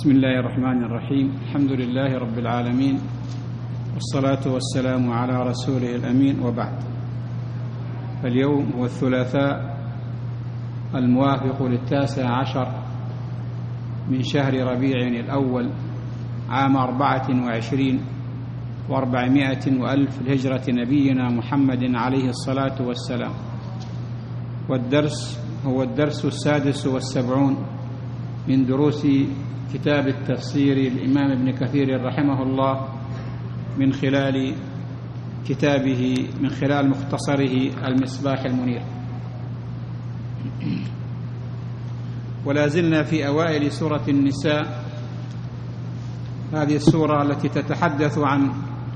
بسم الله الرحمن الرحيم. الحمد لله رب العالمين، والصلاة والسلام على رسوله الأمين، وبعد. اليوم هو الثلاثاء الموافق 19 من شهر ربيع الأول عام 24 و400 وألف الهجرة نبينا محمد عليه الصلاة والسلام. والدرس هو الدرس 76 من دروس كتاب التفسير الإمام ابن كثير رحمه الله من خلال كتابه، من خلال مختصره المصباح المنير. ولا زلنا في أوائل سورة النساء، هذه السورة التي تتحدث عن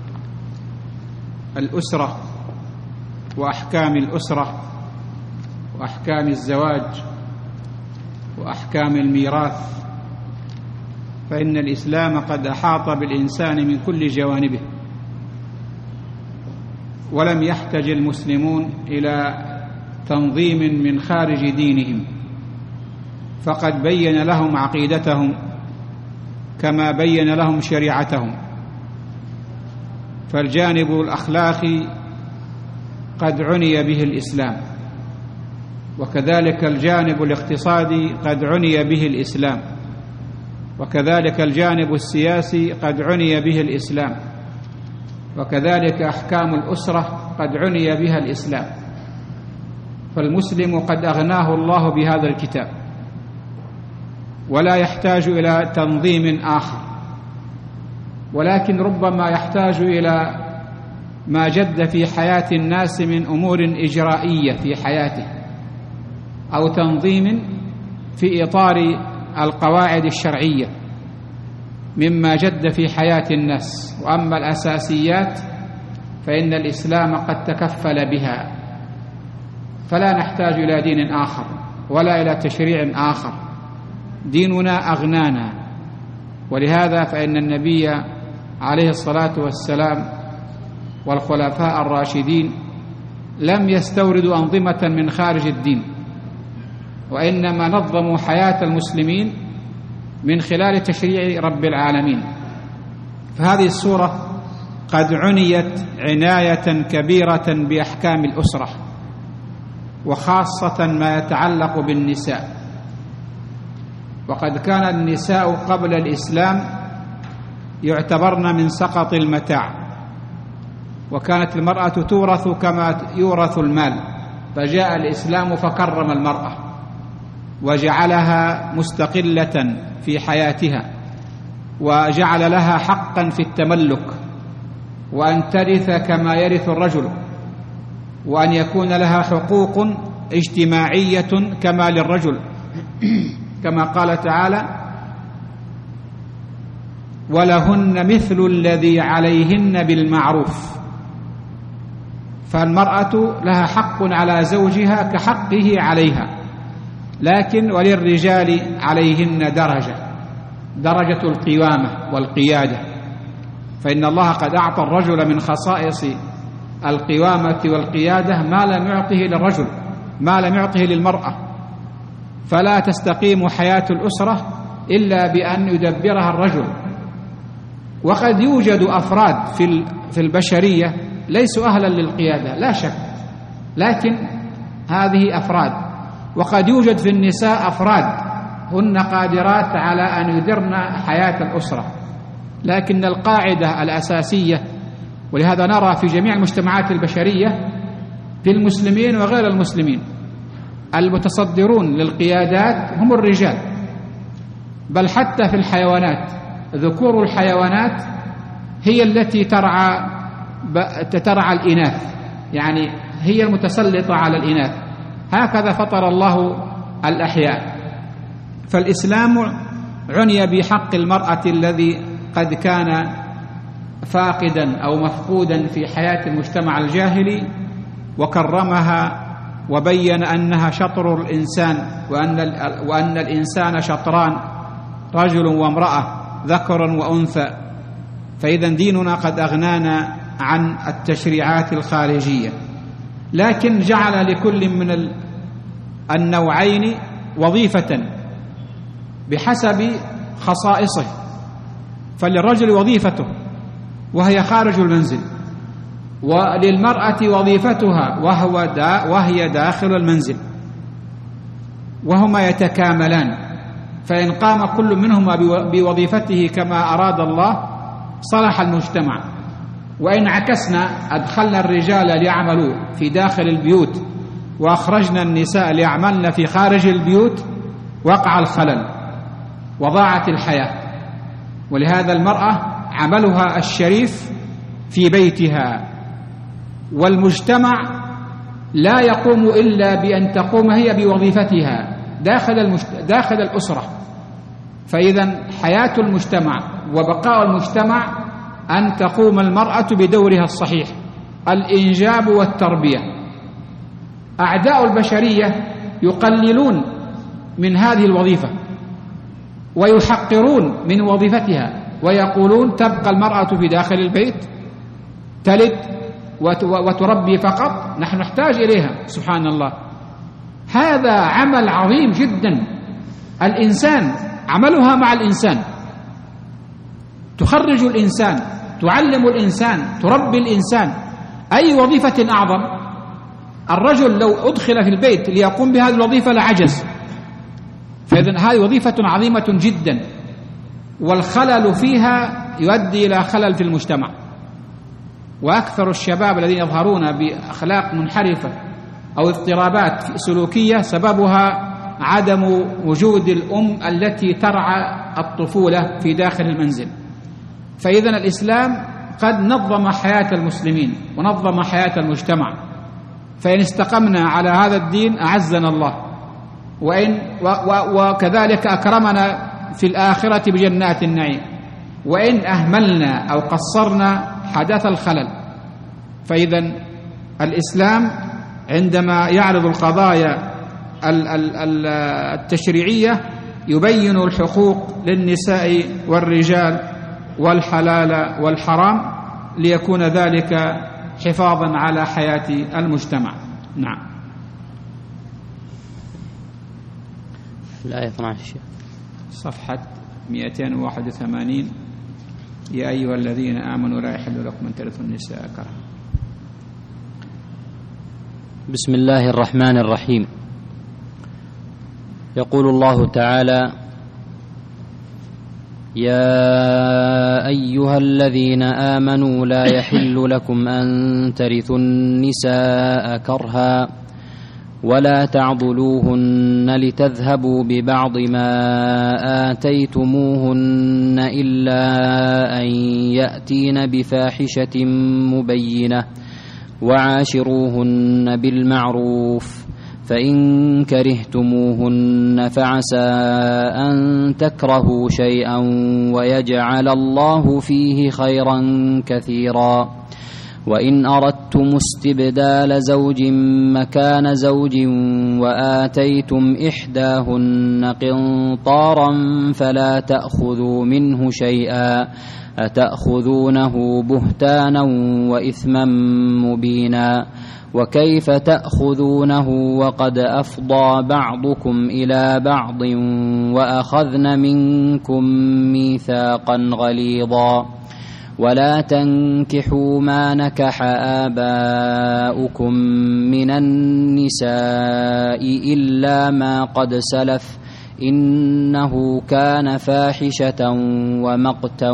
الأسرة وأحكام الأسرة وأحكام الزواج وأحكام الميراث. فإن الإسلام قد أحاط بالإنسان من كل جوانبه، ولم يحتج المسلمون إلى تنظيم من خارج دينهم، فقد بين لهم عقيدتهم كما بين لهم شريعتهم. فالجانب الأخلاقي قد عني به الإسلام، وكذلك الجانب الاقتصادي قد عني به الإسلام، وكذلك الجانب السياسي قد عني به الإسلام، وكذلك أحكام الأسرة قد عني بها الإسلام. فالمسلم قد أغناه الله بهذا الكتاب، ولا يحتاج إلى تنظيم آخر، ولكن ربما يحتاج إلى ما جد في حياة الناس من أمور إجرائية في حياته، أو تنظيم في إطار القواعد الشرعية مما جد في حياة الناس. وأما الأساسيات فإن الإسلام قد تكفل بها، فلا نحتاج إلى دين آخر ولا إلى تشريع آخر، ديننا أغنانا. ولهذا فإن النبي عليه الصلاة والسلام والخلفاء الراشدين لم يستوردوا أنظمة من خارج الدين، وإنما نظموا حياة المسلمين من خلال تشريع رب العالمين. فهذه السورة قد عنيت عناية كبيرة بأحكام الأسرة، وخاصة ما يتعلق بالنساء. وقد كان النساء قبل الإسلام يعتبرن من سقط المتاع، وكانت المرأة تورث كما يورث المال، فجاء الإسلام فكرم المرأة وجعلها مستقلة في حياتها، وجعل لها حقا في التملك، وأن ترث كما يرث الرجل، وأن يكون لها حقوق اجتماعية كما للرجل، كما قال تعالى: ولهن مثل الذي عليهن بالمعروف. فالمرأة لها حق على زوجها كحقه عليها، لكن وللرجال عليهن درجة القوامة والقيادة. فإن الله قد أعطى الرجل من خصائص القوامة والقيادة ما لم يعطه للرجل، ما لم يعطه للمرأة. فلا تستقيم حياة الأسرة إلا بأن يدبرها الرجل. وقد يوجد أفراد في البشرية ليسوا أهلا للقيادة لا شك، لكن هذه أفراد. وقد يوجد في النساء أفراد هن قادرات على أن يدرن حياة الأسرة، لكن القاعدة الأساسية، ولهذا نرى في جميع المجتمعات البشرية في المسلمين وغير المسلمين المتصدرون للقيادات هم الرجال. بل حتى في الحيوانات ذكور الحيوانات هي التي ترعى الإناث، يعني هي المتسلطة على الإناث. هكذا فطر الله الأحياء. فالإسلام عني بحق المرأة الذي قد كان فاقدا أو مفقودا في حياة المجتمع الجاهلي، وكرمها وبين أنها شطر الإنسان، وأن الإنسان شطران، رجل وامرأة، ذكر وأنثى. فإذا ديننا قد أغنانا عن التشريعات الخارجية، لكن جعل لكل من النوعين وظيفة بحسب خصائصه، فللرجل وظيفته وهي خارج المنزل، وللمرأة وظيفتها وهي داخل المنزل، وهما يتكاملان. فإن قام كل منهما بوظيفته كما أراد الله صلح المجتمع، وإن عكسنا أدخلنا الرجال ليعملوا في داخل البيوت وأخرجنا النساء ليعملن في خارج البيوت وقع الخلل وضاعت الحياة. ولهذا المرأة عملها الشريف في بيتها، والمجتمع لا يقوم إلا بأن تقوم هي بوظيفتها داخل الأسرة. فإذا حياة المجتمع وبقاء المجتمع أن تقوم المرأة بدورها الصحيح، الإنجاب والتربية. أعداء البشرية يقللون من هذه الوظيفة ويحقرون من وظيفتها، ويقولون تبقى المرأة في داخل البيت تلد وتربي فقط، نحن نحتاج إليها. سبحان الله، هذا عمل عظيم جدا. الإنسان عملها مع الإنسان، تخرج الإنسان، تعلم الإنسان، تربي الإنسان. أي وظيفة أعظم؟ الرجل لو أدخل في البيت ليقوم بهذه الوظيفة لعجز. فإذن هذه وظيفة عظيمة جدا، والخلل فيها يؤدي إلى خلل في المجتمع. وأكثر الشباب الذين يظهرون بأخلاق منحرفة أو اضطرابات سلوكية سببها عدم وجود الأم التي ترعى الطفولة في داخل المنزل. فإذن الإسلام قد نظم حياة المسلمين ونظم حياة المجتمع، فإن استقمنا على هذا الدين أعزنا الله، وكذلك أكرمنا في الآخرة بجنات النعيم، وإن أهملنا أو قصرنا حدث الخلل. فإذا الإسلام عندما يعرض القضايا التشريعية يبين الحقوق للنساء والرجال والحلال والحرام، ليكون ذلك حفاظا على حياة المجتمع. نعم. الآية 12 صفحة 281. يا أيها الذين آمنوا لا يحل لكم أن ترثوا النساء كرها. بسم الله الرحمن الرحيم. يقول الله تعالى: يا أيها الذين آمنوا لا يحل لكم أن ترثوا النساء كرها ولا تعضلوهن لتذهبوا ببعض ما آتيتموهن إلا أن يأتين بفاحشة مبينة وعاشروهن بالمعروف، فإن كرهتموهن فعسى أن تكرهوا شيئا ويجعل الله فيه خيرا كثيرا. وإن أردتم استبدال زوج مكان زوج وآتيتم إحداهن قنطارا فلا تأخذوا منه شيئا أتأخذونه بهتانا وإثما مبينا. وكيف تأخذونه وقد أفضى بعضكم إلى بعض وأخذن منكم ميثاقا غليظا. ولا تنكحوا ما نكح آباؤكم من النساء إلا ما قد سلف إنه كان فاحشة ومقتا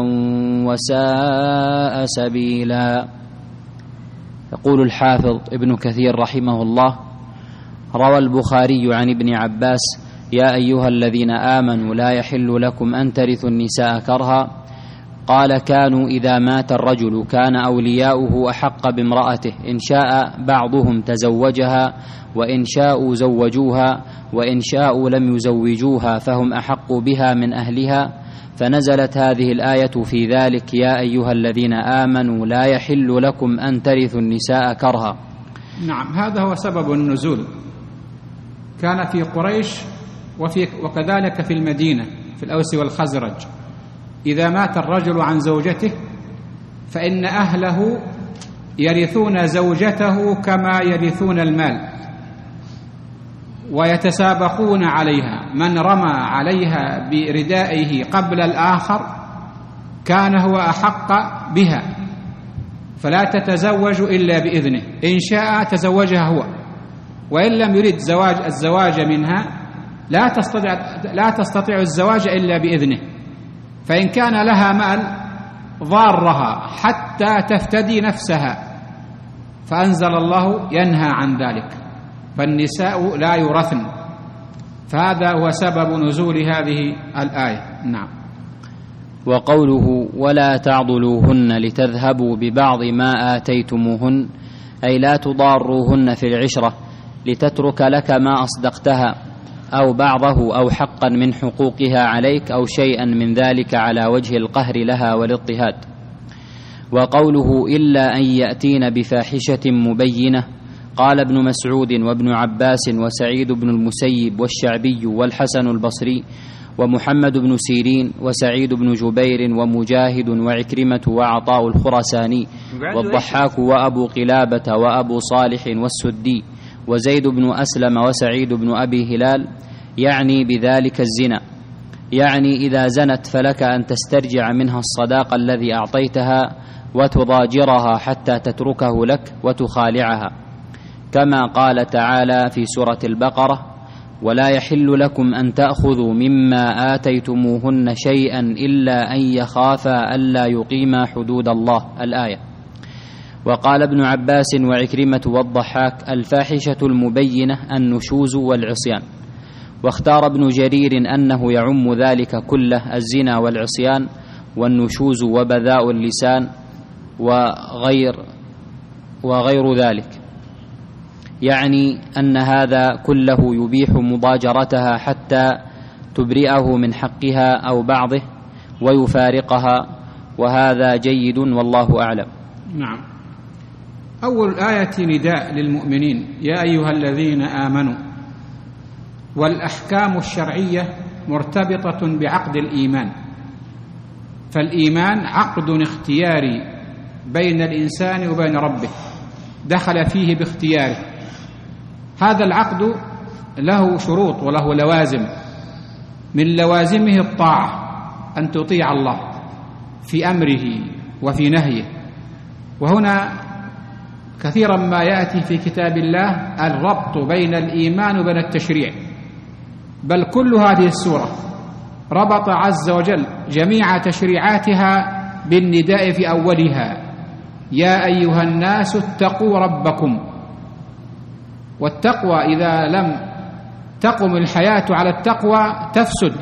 وساء سبيلا. يقول الحافظ ابن كثير رحمه الله: روى البخاري عن ابن عباس: يا أيها الذين آمنوا لا يحل لكم أن ترثوا النساء كرها. قال: كانوا إذا مات الرجل كان أولياؤه أحق بامرأته، إن شاء بعضهم تزوجها وإن شاءوا زوجوها وإن شاءوا لم يزوجوها فهم أحق بها من أهلها. فنزلت هذه الآية في ذلك: يا أيها الذين آمنوا لا يحل لكم أن ترثوا النساء كرها. نعم، هذا هو سبب النزول. كان في قريش وكذلك في المدينة في الأوس والخزرج، إذا مات الرجل عن زوجته فإن أهله يرثون زوجته كما يرثون المال، ويتسابقون عليها، من رمى عليها بردائه قبل الآخر كان هو أحق بها، فلا تتزوج إلا بإذنه، إن شاء تزوجها هو، وإن لم يرد الزواج منها لا تستطيع الزواج إلا بإذنه. فإن كان لها مال ضارها حتى تفتدي نفسها، فأنزل الله ينهى عن ذلك، فالنساء لا يورثن، فهذا هو سبب نزول هذه الآية. نعم. وقوله ولا تعضلوهن لتذهبوا ببعض ما آتيتموهن، أي لا تضاروهن في العشرة لتترك لك ما أصدقتها أو بعضه أو حقا من حقوقها عليك أو شيئا من ذلك على وجه القهر لها والاضطهاد. وقوله إلا أن يأتين بفاحشة مبينة، قال ابن مسعود وابن عباس وسعيد بن المسيب والشعبي والحسن البصري ومحمد بن سيرين وسعيد بن جبير ومجاهد وعكرمة وعطاء الخرساني والضحاك وأبو قلابة وأبو صالح والسدي وزيد بن أسلم وسعيد بن أبي هلال، يعني بذلك الزنا، يعني إذا زنت فلك أن تسترجع منها الصداق الذي أعطيتها وتضاجرها حتى تتركه لك وتخالعها، كما قال تعالى في سورة البقرة: ولا يحل لكم أن تأخذوا مما آتيتموهن شيئا إلا أن يخافا ألا يقيما حدود الله، الآية. وقال ابن عباس وعكرمة والضحاك: الفاحشة المبينة النشوز والعصيان. واختار ابن جرير أنه يعم ذلك كله، الزنا والعصيان والنشوز وبذاء اللسان وغير ذلك، يعني أن هذا كله يبيح مضاجرتها حتى تبرئه من حقها أو بعضه ويفارقها، وهذا جيد والله أعلم. نعم. أول الآية نداء للمؤمنين: يا أيها الذين آمنوا. والأحكام الشرعية مرتبطة بعقد الإيمان، فالإيمان عقد اختياري بين الإنسان وبين ربه، دخل فيه باختياره. هذا العقد له شروط وله لوازم، من لوازمه الطاعة، أن تطيع الله في أمره وفي نهيه. وهنا كثيرا ما يأتي في كتاب الله الربط بين الإيمان وبين التشريع، بل كل هذه السورة ربط عز وجل جميع تشريعاتها بالنداء في أولها: يا أيها الناس اتقوا ربكم. والتقوى إذا لم تقم الحياة على التقوى تفسد،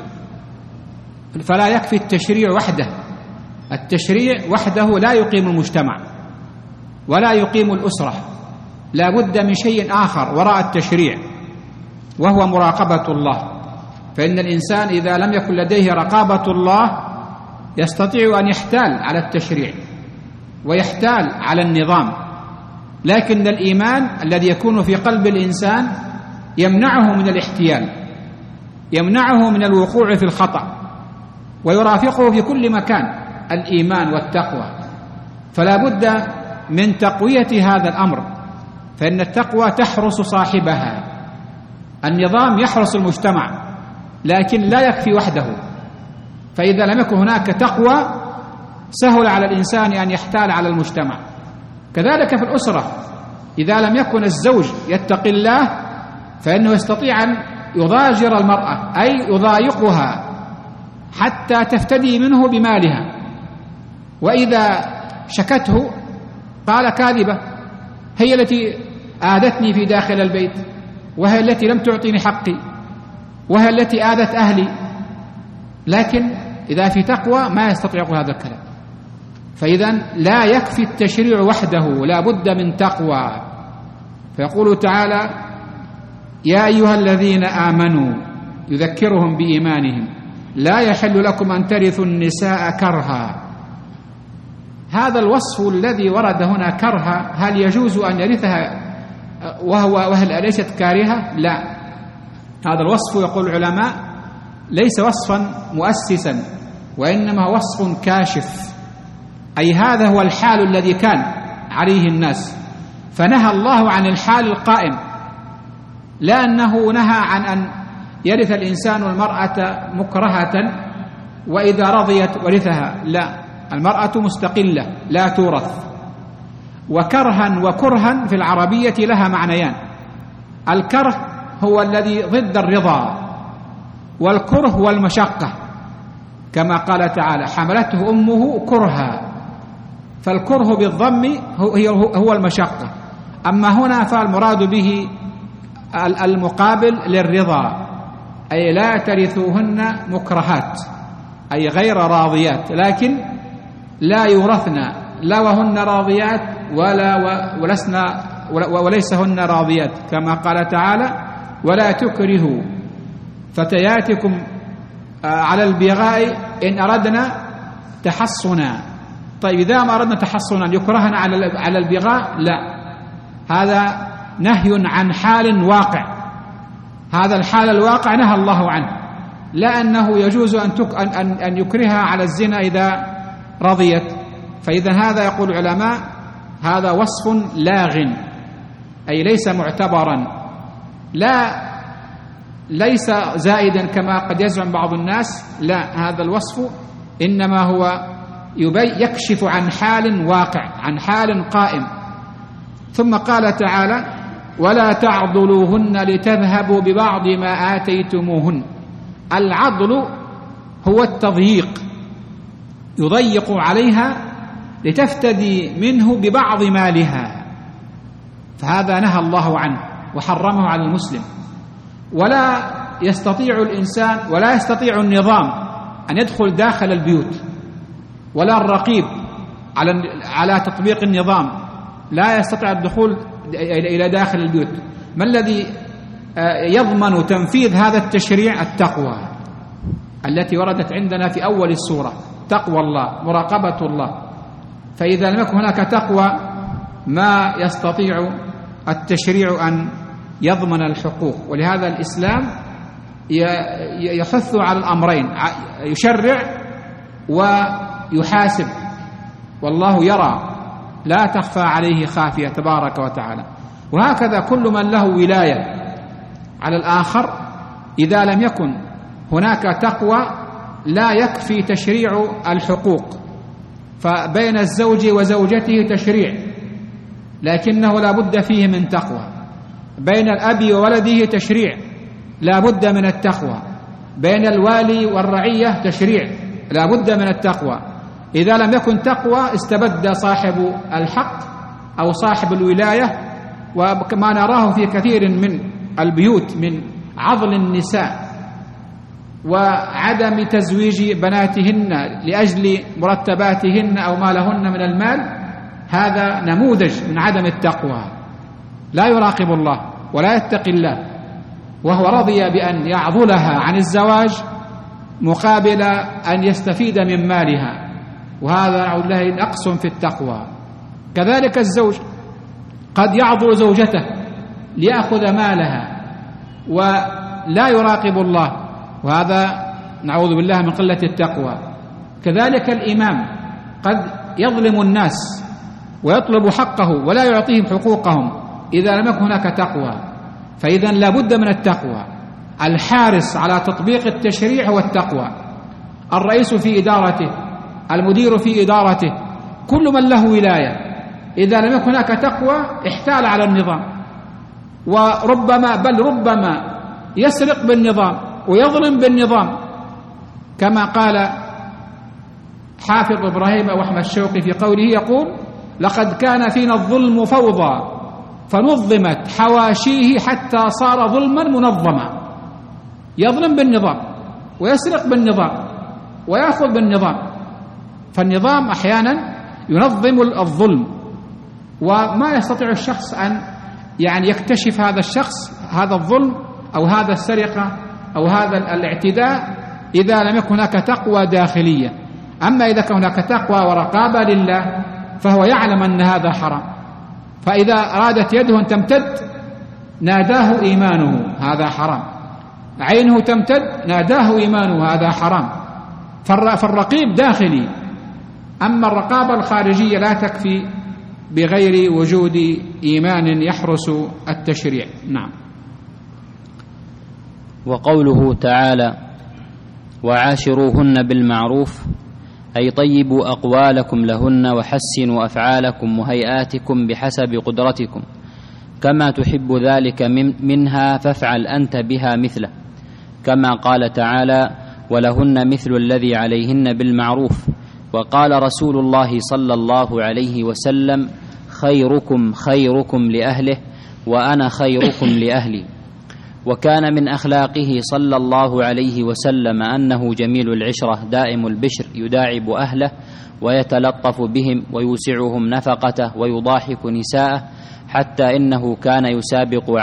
فلا يكفي التشريع وحده، التشريع وحده لا يقيم المجتمع ولا يقيم الأسرة، لا بد من شيء آخر وراء التشريع، وهو مراقبة الله. فإن الإنسان إذا لم يكن لديه رقابة الله يستطيع أن يحتال على التشريع ويحتال على النظام، لكن الإيمان الذي يكون في قلب الإنسان يمنعه من الاحتيال، يمنعه من الوقوع في الخطأ، ويرافقه في كل مكان الإيمان والتقوى. فلا بد من تقوية هذا الأمر، فإن التقوى تحرس صاحبها. النظام يحرس المجتمع، لكن لا يكفي وحده، فإذا لم يكن هناك تقوى سهل على الإنسان أن يحتال على المجتمع. كذلك في الأسرة، إذا لم يكن الزوج يتقي الله فإنه يستطيع أن يضاجر المرأة، أي يضايقها حتى تفتدي منه بمالها، وإذا شكته قال كاذبة، هي التي آذتني في داخل البيت، وهي التي لم تعطيني حقي، وهي التي آذت أهلي. لكن إذا في تقوى ما يستطيع هذا الكلام. فإذا لا يكفي التشريع وحده، لا بد من تقوى. فيقول تعالى: يا أيها الذين آمنوا، يذكرهم بإيمانهم: لا يحل لكم أن ترثوا النساء كرها. هذا الوصف الذي ورد هنا كرها، هل يجوز أن يرثها وهل أليست كارهة؟ لا، هذا الوصف يقول العلماء ليس وصفا مؤسسا، وإنما وصف كاشف، أي هذا هو الحال الذي كان عليه الناس، فنهى الله عن الحال القائم. لا أنه نهى عن أن يرث الإنسان المرأة مكرهة وإذا رضيت ورثها، لا، المرأة مستقلة لا تورث. وكرها وكرها في العربية لها معنيان، الكره هو الذي ضد الرضا، والكره هو المشقة، كما قال تعالى حملته أمه كرها، فالكره بالضم هو المشقة. أما هنا فالمراد به المقابل للرضا، أي لا ترثوهن مكرهات، أي غير راضيات، لكن لا يورثن لا وهن راضيات وليسهن راضيات، كما قال تعالى ولا تكرهوا فتياتكم على البغاء إن أردنا تحصنا. طيب إذا ما أردنا تحصنا يكرهن على البغاء؟ لا، هذا نهي عن حال واقع، هذا الحال الواقع نهى الله عنه، لا أنه يجوز أن يكرهها على الزنا إذا رضيت. فإذا هذا يقول العلماء هذا وصف لاغ، أي ليس معتبرا، ليس زائدا كما قد يزعم بعض الناس، لا، هذا الوصف إنما هو يكشف عن حال واقع، عن حال قائم. ثم قال تعالى ولا تعضلوهن لتذهبوا ببعض ما آتيتموهن. العضل هو التضييق، يضيق عليها لتفتدي منه ببعض مالها، فهذا نهى الله عنه وحرمه على المسلم. ولا يستطيع الإنسان ولا يستطيع النظام أن يدخل داخل البيوت، ولا الرقيب على تطبيق النظام لا يستطيع الدخول إلى داخل البيوت. ما الذي يضمن تنفيذ هذا التشريع؟ التقوى التي وردت عندنا في أول السورة، تقوى الله، مراقبة الله. فإذا لم يكن هناك تقوى ما يستطيع التشريع أن يضمن الحقوق. ولهذا الإسلام يحث على الأمرين، يشرع ويحاسب، والله يرى لا تخفى عليه خافية تبارك وتعالى. وهكذا كل من له ولاية على الآخر إذا لم يكن هناك تقوى لا يكفي تشريع الحقوق. فبين الزوج وزوجته تشريع لكنه لا بد فيه من تقوى، بين الأب وولده تشريع لا بد من التقوى، بين الوالي والرعية تشريع لا بد من التقوى. إذا لم يكن تقوى استبد صاحب الحق أو صاحب الولاية، وكما نراه في كثير من البيوت من عضل النساء وعدم تزويج بناتهن لأجل مرتباتهن أو ما لهن من المال، هذا نموذج من عدم التقوى، لا يراقب الله ولا يتقي الله، وهو رضي بأن يعضلها عن الزواج مقابل أن يستفيد من مالها، وهذا نعوذ بالله نقص في التقوى. كذلك الزوج قد يعضل زوجته ليأخذ مالها ولا يراقب الله، وهذا نعوذ بالله من قلة التقوى. كذلك الإمام قد يظلم الناس ويطلب حقه ولا يعطيهم حقوقهم إذا لم يكن هناك تقوى. فإذا لا بد من التقوى. الحارس على تطبيق التشريع هو التقوى، الرئيس في إدارته، المدير في إدارته، كل من له ولاية إذا لم يكن هناك تقوى احتال على النظام، وربما بل ربما يسرق بالنظام ويظلم بالنظام، كما قال حافظ إبراهيم أو أحمد شوقي في قوله يقول لقد كان فينا الظلم فوضى فنظمت حواشيه حتى صار ظلما منظما. يظلم بالنظام ويسرق بالنظام ويأخذ بالنظام، فالنظام أحيانا ينظم الظلم، وما يستطيع الشخص أن يكتشف هذا الشخص هذا الظلم أو هذا السرقة أو هذا الاعتداء إذا لم يكن هناك تقوى داخلية. أما إذا كان هناك تقوى ورقابة لله فهو يعلم أن هذا حرام، فإذا أرادت يده أن تمتد ناداه إيمانه هذا حرام، عينه تمتد ناداه إيمانه هذا حرام. فالرقيب داخلي، أما الرقابة الخارجية لا تكفي بغير وجود إيمان يحرس التشريع. نعم. وقوله تعالى: وعاشروهن بالمعروف، أي طيبوا أقوالكم لهن وحسنوا أفعالكم وهيئاتكم بحسب قدرتكم، كما تحب ذلك منها فافعل أنت بها مثله، كما قال تعالى: ولهن مثل الذي عليهن بالمعروف. وقال رسول الله صلى الله عليه وسلم: خيركم خيركم لأهله وأنا خيركم لأهلي. وكان من أخلاقه صلى الله عليه وسلم أنه جميل العشرة دائم البشر، يداعب أهله ويتلطف بهم ويوسعهم نفقته ويضاحك نساءه، حتى إنه كان يسابق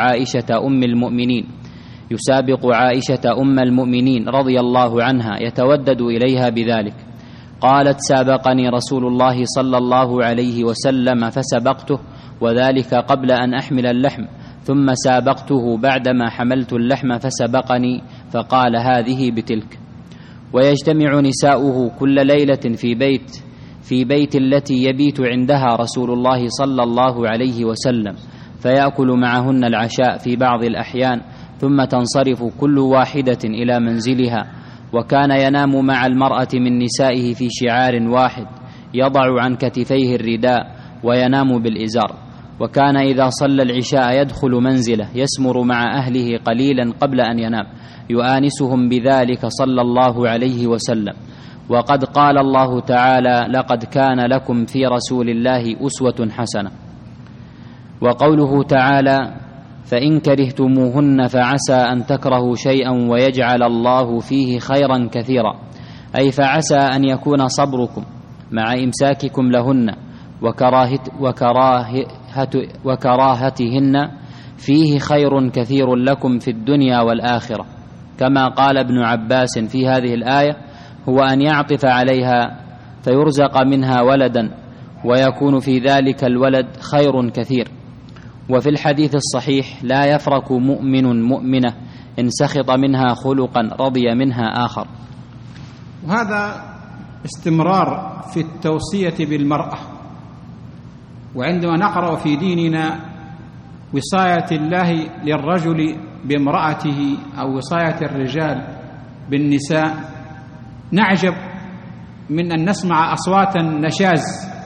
عائشة أم المؤمنين رضي الله عنها، يتودد إليها بذلك. قالت: سابقني رسول الله صلى الله عليه وسلم فسبقته، وذلك قبل أن أحمل اللحم، ثم سابقته بعدما حملت اللحم فسبقني، فقال: هذه بتلك. ويجتمع نساؤه كل ليلة في بيت التي يبيت عندها رسول الله صلى الله عليه وسلم، فيأكل معهن العشاء في بعض الأحيان، ثم تنصرف كل واحدة إلى منزلها. وكان ينام مع المرأة من نسائه في شعار واحد، يضع عن كتفيه الرداء وينام بالإزار. وكان إذا صلى العشاء يدخل منزله، يسمر مع أهله قليلا قبل أن ينام، يؤانسهم بذلك صلى الله عليه وسلم. وقد قال الله تعالى: لقد كان لكم في رسول الله أسوة حسنة. وقوله تعالى: فإن كرهتموهن فعسى أن تكرهوا شيئا ويجعل الله فيه خيرا كثيرا، أي فعسى أن يكون صبركم مع إمساككم لهن وكراهتهن فيه خير كثير لكم في الدنيا والآخرة، كما قال ابن عباس في هذه الآية: هو أن يعطف عليها فيرزق منها ولدا، ويكون في ذلك الولد خير كثير. وفي الحديث الصحيح: لا يفرق مؤمن مؤمنة إن سخط منها خلقا رضي منها آخر. وهذا استمرار في التوصية بالمرأة. وعندما نقرأ في ديننا وصاية الله للرجل بامرأته أو وصاية الرجال بالنساء، نعجب من أن نسمع أصواتا نشاز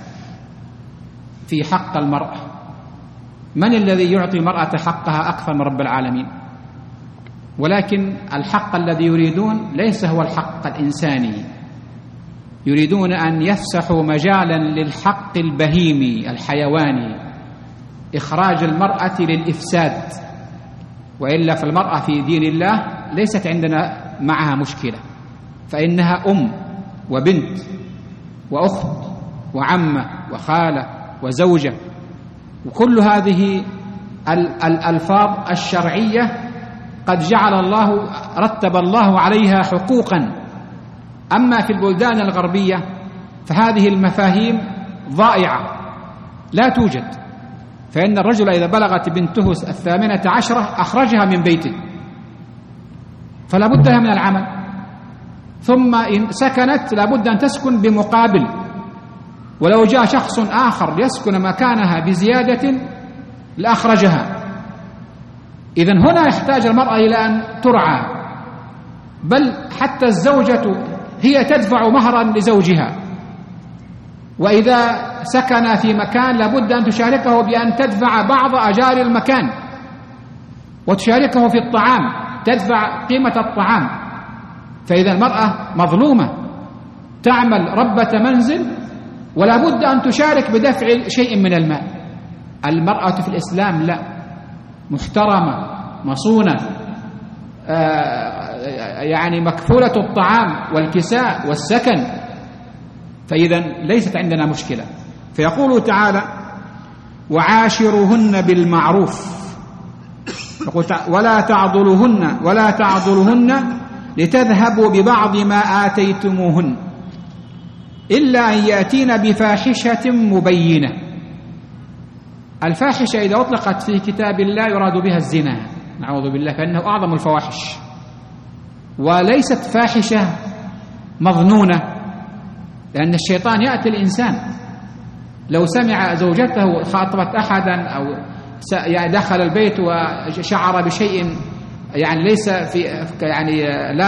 في حق المرأة. من الذي يعطي المرأة حقها أكثر من رب العالمين؟ ولكن الحق الذي يريدون ليس هو الحق الإنساني، يريدون أن يفسحوا مجالا للحق البهيمي الحيواني، إخراج المرأة للإفساد. وإلا فالمرأة في دين الله ليست عندنا معها مشكلة، فإنها أم وبنت وأخت وعمة وخالة وزوجة، وكل هذه الألفاظ الشرعية قد رتب الله عليها حقوقا. أما في البلدان الغربية فهذه المفاهيم ضائعة لا توجد، فإن الرجل إذا بلغت بنته 18 أخرجها من بيته، فلا بد لها من العمل، ثم إن سكنت لا بد أن تسكن بمقابل، ولو جاء شخص آخر ليسكن مكانها بزيادة لأخرجها. إذن هنا يحتاج المرأة إلى أن ترعى، بل حتى الزوجة هي تدفع مهرا لزوجها، وإذا سكن في مكان لابد أن تشاركه بأن تدفع بعض أجار المكان، وتشاركه في الطعام، تدفع قيمة الطعام. فإذا المرأة مظلومة تعمل ربة منزل ولا بد أن تشارك بدفع شيء من المال. المرأة في الإسلام لا، محترمة مصونة، يعني مكفولة الطعام والكساء والسكن، فإذا ليست عندنا مشكلة. فيقول تعالى: وعاشروهن بالمعروف، ولا تعضلوهن لتذهبوا ببعض ما آتيتموهن إلا أن يأتين بفاحشة مبينة. الفاحشة إذا أطلقت في كتاب الله يراد بها الزنا، نعوذ بالله، فإنه أعظم الفواحش، وليست فاحشة مظنونة، لأن الشيطان يأتي الإنسان لو سمع زوجته خاطبت أحدا أو دخل البيت وشعر بشيء يعني ليس في يعني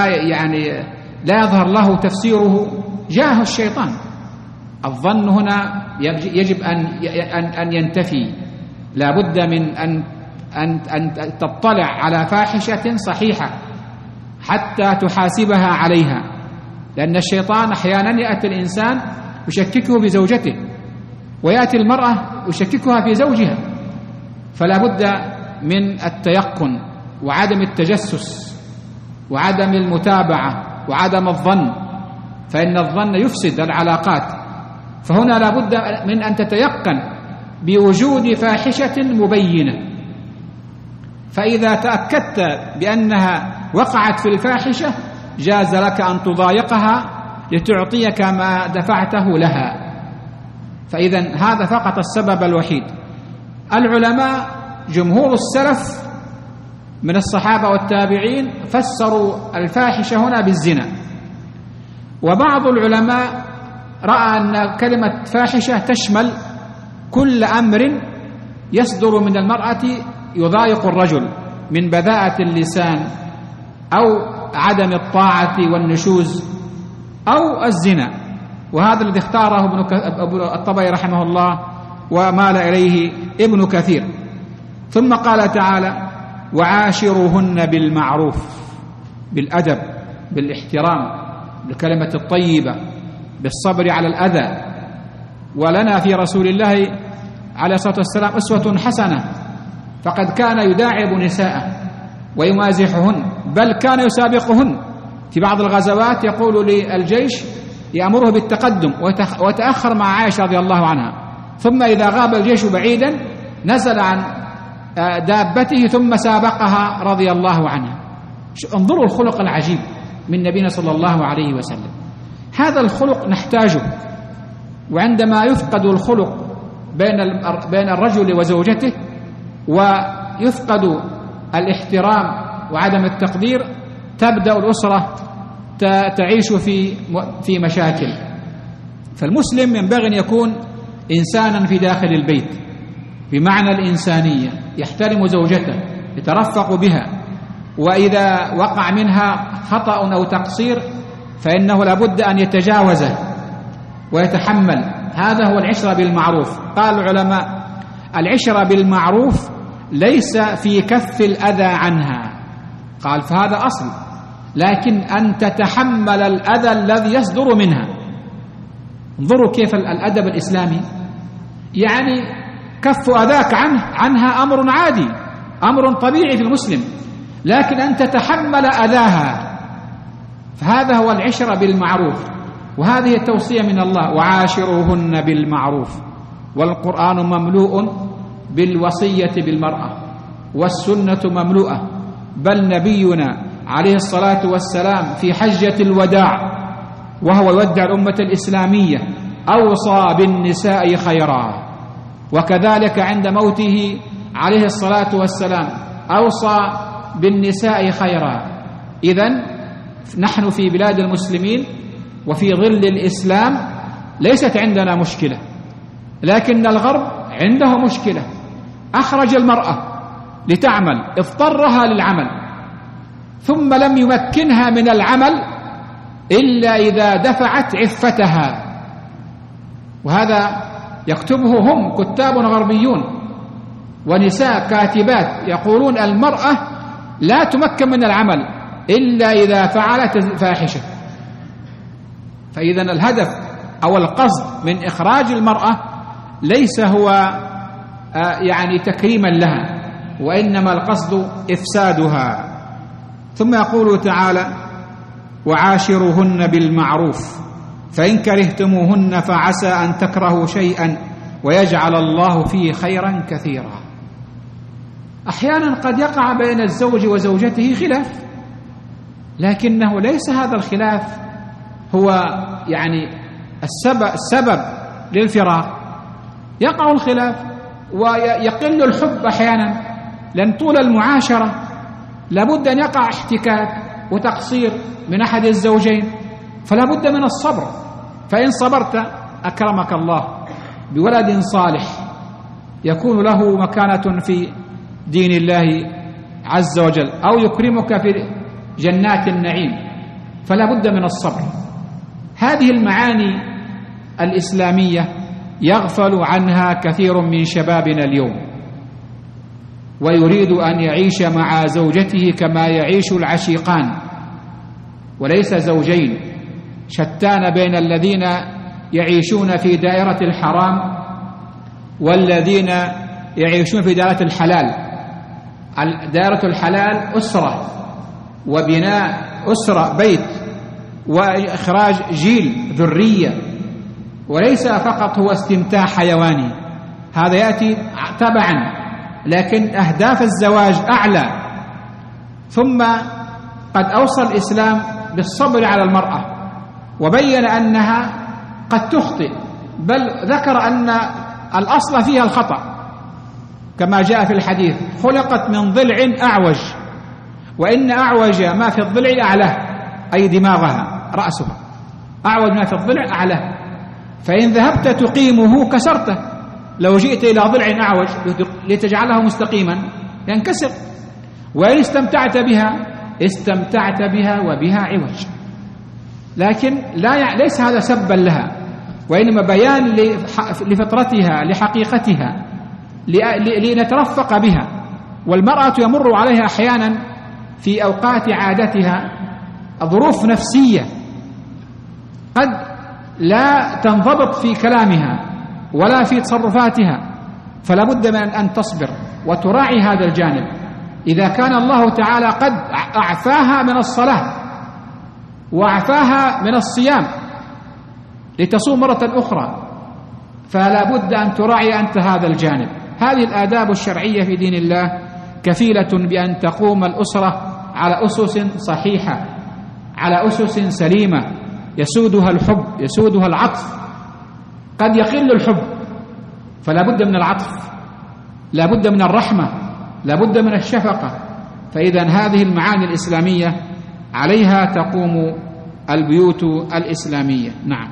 لا يظهر له تفسيره، جاءه الشيطان. الظن هنا يجب أن ينتفي، لا بد من أن تطلع على فاحشة صحيحة حتى تحاسبها عليها، لأن الشيطان أحيانا يأتي الإنسان يشككه بزوجته، ويأتي المرأة يشككها في زوجها، فلا بد من التيقن وعدم التجسس وعدم المتابعة وعدم الظن، فإن الظن يفسد العلاقات. فهنا لا بد من أن تتيقن بوجود فاحشة مبينة، فإذا تأكدت بأنها وقعت في الفاحشة جاز لك أن تضايقها لتعطيك ما دفعته لها. فإذا هذا فقط السبب الوحيد. العلماء جمهور السلف من الصحابة والتابعين فسروا الفاحشة هنا بالزنا، وبعض العلماء رأى أن كلمة فاحشة تشمل كل أمر يصدر من المرأة يضايق الرجل من بذاءة اللسان أو عدم الطاعة والنشوز أو الزنا، وهذا الذي اختاره ابن الطبري رحمه الله ومال إليه ابن كثير. ثم قال تعالى: وعاشروهن بالمعروف، بالأدب، بالاحترام، بالكلمة الطيبة، بالصبر على الأذى. ولنا في رسول الله عليه الصلاة والسلام أسوة حسنة، فقد كان يداعب نساءه ويمازحهن، بل كان يسابقهن. في بعض الغزوات يقول للجيش يأمره بالتقدم ويتأخر مع عائشة رضي الله عنها، ثم إذا غاب الجيش بعيدا نزل عن دابته ثم سابقها رضي الله عنها. انظروا الخلق العجيب من نبينا صلى الله عليه وسلم. هذا الخلق نحتاجه، وعندما يفقد الخلق بين الرجل وزوجته ويفقد الاحترام وعدم التقدير تبدأ الأسرة تعيش في مشاكل. فالمسلم ينبغي أن يكون إنسانا في داخل البيت بمعنى الإنسانية، يحترم زوجته، يترفق بها، وإذا وقع منها خطأ أو تقصير فإنه لابد أن يتجاوزه ويتحمل. هذا هو العشرة بالمعروف. قال العلماء: العشرة بالمعروف ليس في كف الأذى عنها، قال فهذا أصل، لكن أن تتحمل الأذى الذي يصدر منها. انظروا كيف الأدب الإسلامي، يعني كف أذاك عنها أمر عادي، أمر طبيعي في المسلم، لكن أن تتحمل أذاها، فهذا هو العشرة بالمعروف. وهذه التوصية من الله: وعاشروهن بالمعروف. والقرآن مملوء بالوصية بالمرأة، والسنة مملوءة، بل نبينا عليه الصلاة والسلام في حجة الوداع وهو يودع الأمة الإسلامية أوصى بالنساء خيرا، وكذلك عند موته عليه الصلاة والسلام أوصى بالنساء خيرا. إذن نحن في بلاد المسلمين وفي ظل الإسلام ليست عندنا مشكلة، لكن الغرب عنده مشكلة. أخرج المرأة لتعمل، اضطرها للعمل، ثم لم يمكنها من العمل إلا إذا دفعت عفتها. وهذا يكتبه هم كتاب غربيون ونساء كاتبات، يقولون المرأة لا تمكن من العمل إلا إذا فعلت فاحشة. فإذا الهدف أو القصد من إخراج المرأة ليس هو يعني تكريما لها، وإنما القصد إفسادها. ثم يقول تعالى: وعاشروهن بالمعروف فإن كرهتموهن فعسى أن تكرهوا شيئا ويجعل الله فيه خيرا كثيرا. أحيانا قد يقع بين الزوج وزوجته خلاف، لكنه ليس هذا الخلاف هو يعني السبب للفراق. يقع الخلاف ويقل الحب أحيانا، لأن طول المعاشرة لابد أن يقع احتكاك وتقصير من أحد الزوجين، فلا بد من الصبر. فإن صبرت أكرمك الله بولد صالح يكون له مكانة في دين الله عز وجل أو يكرمك في جنات النعيم، فلا بد من الصبر. هذه المعاني الإسلامية يغفل عنها كثير من شبابنا اليوم، ويريد أن يعيش مع زوجته كما يعيش العشيقان، وليس زوجين، شتان بين الذين يعيشون في دائرة الحرام والذين يعيشون في دائرة الحلال. دائرة الحلال أسرة وبناء أسرة بيت وإخراج جيل ذرية، وليس فقط هو استمتاع حيواني، هذا يأتي تبعا، لكن أهداف الزواج أعلى. ثم قد أوصى الإسلام بالصبر على المرأة، وبين أنها قد تخطئ، بل ذكر أن الأصل فيها الخطأ، كما جاء في الحديث: خلقت من ضلع أعوج، وإن أعوج ما في الضلع أعلاه، أي دماغها رأسها، أعوج ما في الضلع أعلاه، فإن ذهبت تقيمه كسرته. لو جئت إلى ضلع أعوج لتجعله مستقيما ينكسر، وإن استمتعت بها وبها عوج. لكن ليس هذا سبا لها، وإنما بيان لفطرتها لحقيقتها لنترفق بها. والمرأة يمر عليها أحيانا في أوقات عادتها ظروف نفسية قد لا تنضبط في كلامها ولا في تصرفاتها، فلا بد من أن تصبر وتراعي هذا الجانب. إذا كان الله تعالى قد أعفاها من الصلاة وأعفاها من الصيام لتصوم مرة أخرى، فلا بد أن تراعي أنت هذا الجانب. هذه الآداب الشرعية في دين الله كفيلة بأن تقوم الأسرة على أسس صحيحة، على أسس سليمة يسودها الحب، يسودها العطف. قد يقل الحب، فلا بد من العطف، لا بد من الرحمة، لا بد من الشفقة. فإذا هذه المعاني الإسلامية عليها تقوم البيوت الإسلامية. نعم.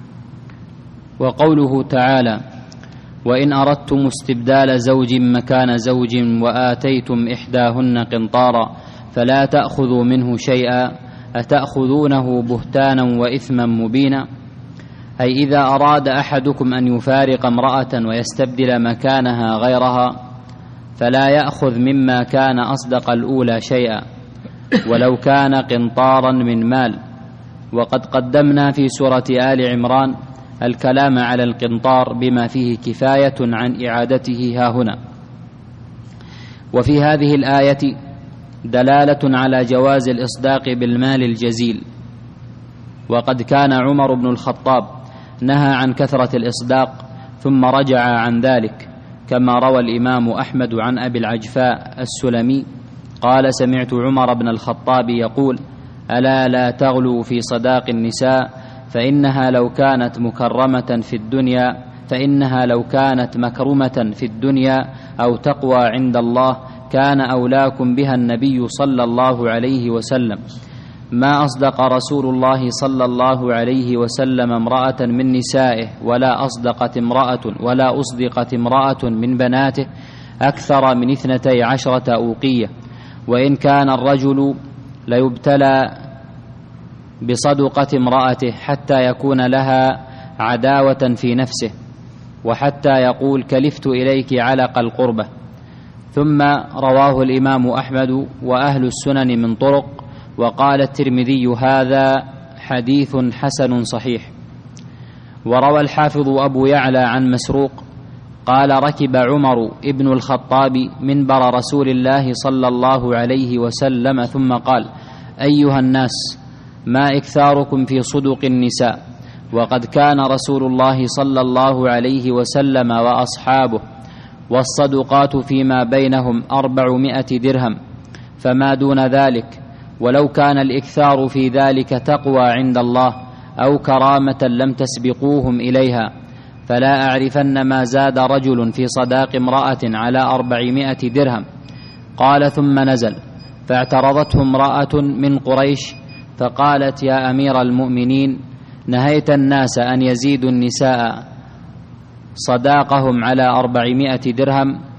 وقوله تعالى: وإن أردتم استبدال زوج مكان زوج وآتيتم إحداهن قنطارا فلا تأخذوا منه شيئا أتأخذونه بهتانا وإثما مبينا. أي إذا أراد أحدكم أن يفارق امرأة ويستبدل مكانها غيرها فلا يأخذ مما كان أصدق الأولى شيئا ولو كان قنطارا من مال. وقد قدمنا في سورة آل عمران الكلام على القنطار بما فيه كفاية عن إعادته هاهنا. وفي هذه الآية دلالة على جواز الإصداق بالمال الجزيل. وقد كان عمر بن الخطاب نهى عن كثرة الإصداق ثم رجع عن ذلك، كما روى الإمام أحمد عن أبي العجفاء السلمي قال: سمعت عمر بن الخطاب يقول: ألا لا تغلوا في صداق النساء فإنها لو كانت مكرمة في الدنيا أو تقوى عند الله كان أولاكم بها النبي صلى الله عليه وسلم. ما أصدق رسول الله صلى الله عليه وسلم امرأة من نسائه ولا أصدقت امرأة من بناته أكثر من 12 أوقية، وإن كان الرجل ليبتلى بصدقة امرأته حتى يكون لها عداوة في نفسه وحتى يقول: كلفت إليك علق القربة. ثم رواه الإمام أحمد وأهل السنن من طرق، وقال الترمذي: هذا حديث حسن صحيح. وروى الحافظ أبو يعلى عن مسروق قال: ركب عمر ابن الخطاب منبر رسول الله صلى الله عليه وسلم ثم قال: أيها الناس، ما إكثاركم في صدق النساء، وقد كان رسول الله صلى الله عليه وسلم وأصحابه والصدقات فيما بينهم 400 درهم فما دون ذلك، ولو كان الإكثار في ذلك تقوى عند الله أو كرامة لم تسبقوهم إليها، فلا أعرفن ما زاد رجل في صداق امرأة على 400 درهم. قال: ثم نزل فاعترضته امرأة من قريش فقالت: يا أمير المؤمنين، نهيت الناس أن يزيدوا النساء صداقهم على 400 درهم.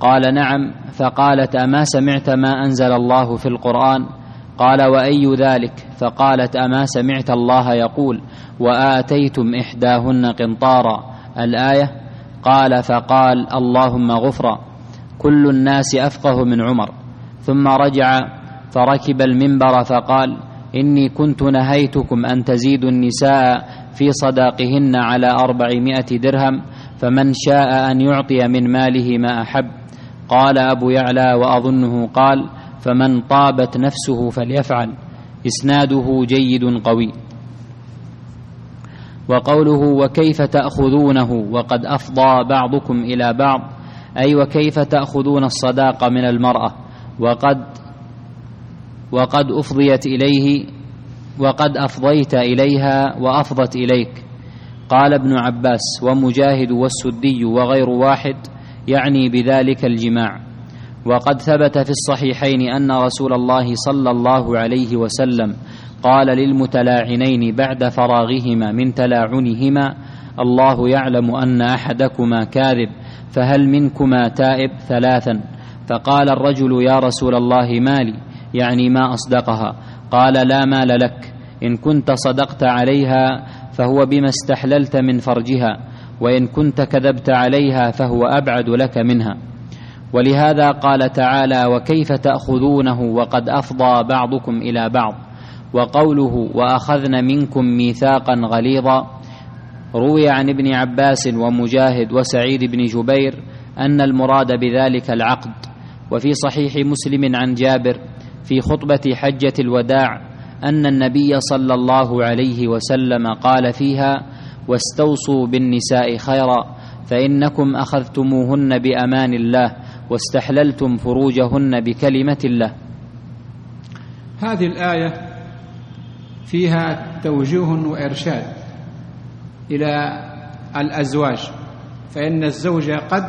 قال نعم. فقالت أما سمعت ما أنزل الله في القرآن؟ قال وأي ذلك؟ فقالت أما سمعت الله يقول وآتيتم إحداهن قنطارا الآية؟ قال فقال اللهم غفرا. كل الناس أفقه من عمر. ثم رجع فركب المنبر فقال إني كنت نهيتكم أن تزيدوا النساء في صداقهن على 400 درهم، فمن شاء أن يعطي من ماله ما أحب. قال أبو يعلى وأظنه قال فمن طابت نفسه فليفعل. إسناده جيد قوي. وقوله وكيف تأخذونه وقد أفضى بعضكم إلى بعض، أي وكيف تأخذون الصداق من المرأة وقد أفضيت إليه وقد أفضيت إليها وأفضت إليك. قال ابن عباس ومجاهد والسدي وغير واحد يعني بذلك الجماع. وقد ثبت في الصحيحين أن رسول الله صلى الله عليه وسلم قال للمتلاعنين بعد فراغهما من تلاعنهما الله يعلم أن أحدكما كاذب فهل منكما تائب؟ 3. فقال الرجل يا رسول الله مالي، يعني ما أصدقها. قال لا مال لك، إن كنت صدقت عليها فهو بما استحللت من فرجها، وإن كنت كذبت عليها فهو أبعد لك منها. ولهذا قال تعالى وكيف تأخذونه وقد أفضى بعضكم إلى بعض. وقوله وأخذن منكم ميثاقا غليظا روي عن ابن عباس ومجاهد وسعيد بن جبير أن المراد بذلك العقد. وفي صحيح مسلم عن جابر في خطبة حجة الوداع أن النبي صلى الله عليه وسلم قال فيها واستوصوا بالنساء خيرا فإنكم أخذتموهن بأمان الله واستحللتم فروجهن بكلمة الله. هذه الآية فيها توجيه وإرشاد إلى الأزواج، فإن الزوج قد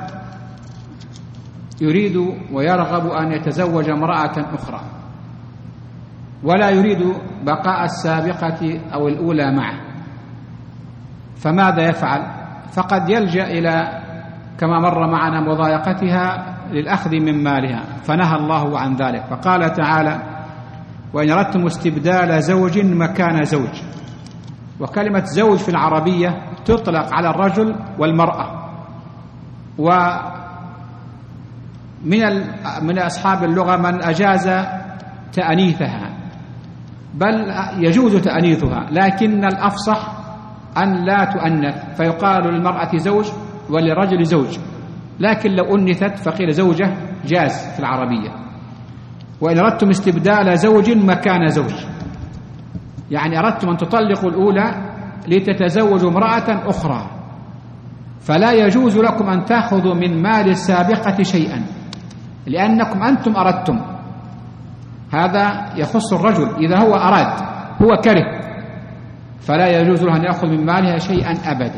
يريد ويرغب أن يتزوج امرأة أخرى ولا يريد بقاء السابقة أو الأولى معه، فماذا يفعل؟ فقد يلجأ إلى كما مر معنا مضايقتها للأخذ من مالها، فنهى الله عن ذلك. فقال تعالى وإن أردتم استبدال زوج مكان زوج. وكلمة زوج في العربية تطلق على الرجل والمرأة، ومن أصحاب اللغة من أجاز تأنيثها، بل يجوز تأنيثها، لكن الأفصح أن لا تؤنث، فيقال للمرأة زوج وللرجل زوج، لكن لو أنثت فقيل زوجة جاز في العربية. وإن أردتم استبدال زوج مكان زوج، يعني أردتم أن تطلقوا الأولى لتتزوجوا امرأة أخرى، فلا يجوز لكم أن تأخذوا من مال السابقة شيئا، لأنكم أنتم أردتم. هذا يخص الرجل إذا هو أراد، هو كره، فلا يجوز له أن يأخذ من مالها شيئا أبدا.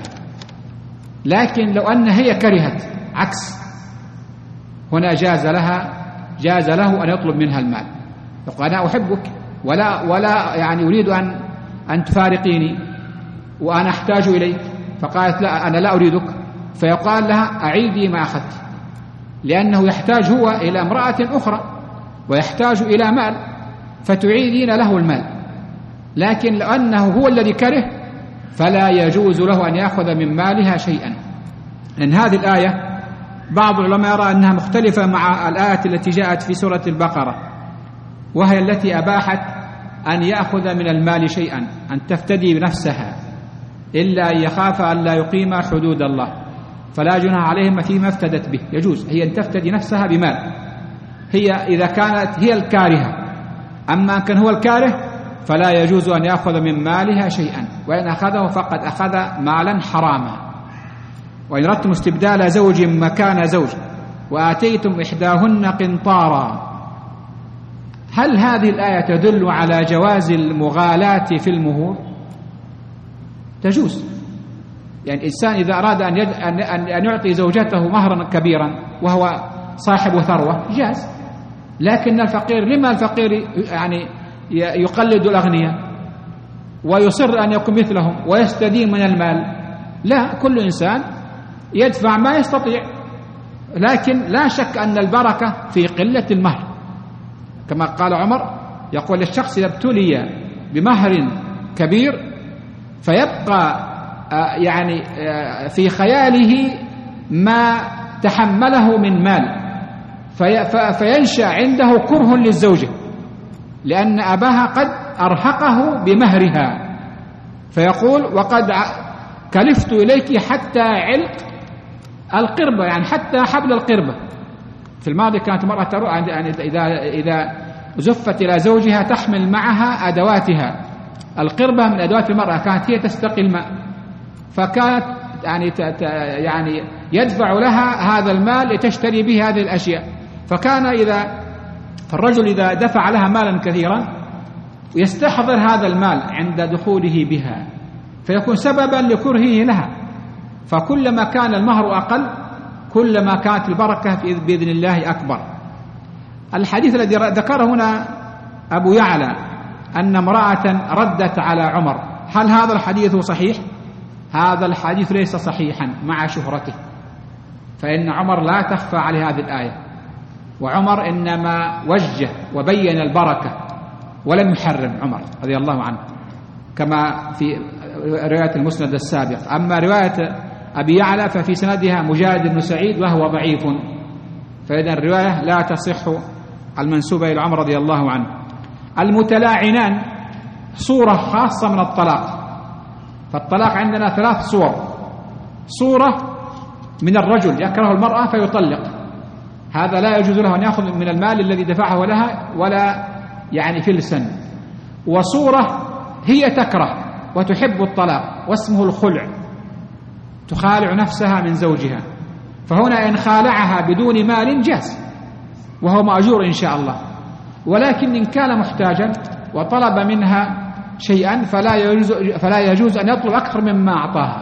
لكن لو أن هي كرهت عكس، هنا جاز له أن يطلب منها المال، يقول أنا أحبك ولا يعني أريد أن تفارقيني وأنا أحتاج إليك، فقالت لا أنا لا أريدك، فيقال لها أعيدي ما أخذت، لأنه يحتاج هو إلى امرأة أخرى ويحتاج إلى مال، فتعيدين له المال. لكن لو أنه هو الذي كره فلا يجوز له أن يأخذ من مالها شيئا. لأن هذه الآية بعض العلماء يرى أنها مختلفة مع الآية التي جاءت في سورة البقرة، وهي التي أباحت أن يأخذ من المال شيئا، أن تفتدي بنفسها، إلا أن يخاف أن لا يقيم حدود الله، فلا جناح عليهم فيما افتدت به. يجوز هي أن تفتدي نفسها بمال، هي إذا كانت هي الكارهة. أما كان هو الكاره فلا يجوز أن يأخذ من مالها شيئا، وإن أخذه فقد أخذ مالا حراما. وإن أردتم استبدال زوج مكان زوج وآتيتم إحداهن قنطارا. هل هذه الآية تدل على جواز المغالاة في المهور؟ تجوز، يعني الإنسان إذا أراد أن يعطي زوجته مهرا كبيرا وهو صاحب ثروة جاز، لكن الفقير لما الفقير يعني يقلد الأغنياء ويصر أن يكون مثلهم ويستدين من المال؟ لا، كل إنسان يدفع ما يستطيع، لكن لا شك أن البركة في قلة المهر، كما قال عمر يقول الشخص إذا ابتلي بمهر كبير فيبقى يعني في خياله ما تحمله من مال، فينشأ عنده كره للزوجة لأن أباها قد أرهقه بمهرها، فيقول وقد كلفت إليك حتى علق القربة، يعني حتى حبل القربة. في الماضي كانت المرأة يعني إذا زفت إلى زوجها تحمل معها أدواتها، القربة من أدوات المرأة كانت هي تستقي الماء، فكانت يعني يدفع لها هذا المال لتشتري به هذه الأشياء. فكان الرجل إذا دفع لها مالا كثيرا يستحضر هذا المال عند دخوله بها، فيكون سببا لكرهه لها، فكلما كان المهر أقل كلما كانت البركة بإذن الله أكبر. الحديث الذي ذكره هنا أبو يعلى أن امرأة ردت على عمر، هل هذا الحديث صحيح؟ هذا الحديث ليس صحيحا مع شهرته، فإن عمر لا تخفى عليه هذه الآية، وعمر إنما وجه وبين البركة ولم يحرم عمر رضي الله عنه كما في رواية المسند السابق. أما رواية أبي يعلى ففي سندها مجاهد بن سعيد وهو ضعيف، فإذا الرواية لا تصح المنسوبة إلى عمر رضي الله عنه. المتلاعنان صورة خاصة من الطلاق، فالطلاق عندنا 3 صور: صورة من الرجل يكره المرأة فيطلق، هذا لا يجوز له أن يأخذ من المال الذي دفعه لها ولا يعني فلسا، وصورة هي تكره وتحب الطلاق واسمه الخلع، تخالع نفسها من زوجها، فهنا إن خالعها بدون مال جاز وهو مأجور إن شاء الله، ولكن إن كان محتاجا وطلب منها شيئا فلا يجوز أن يطلب أكثر مما أعطاها،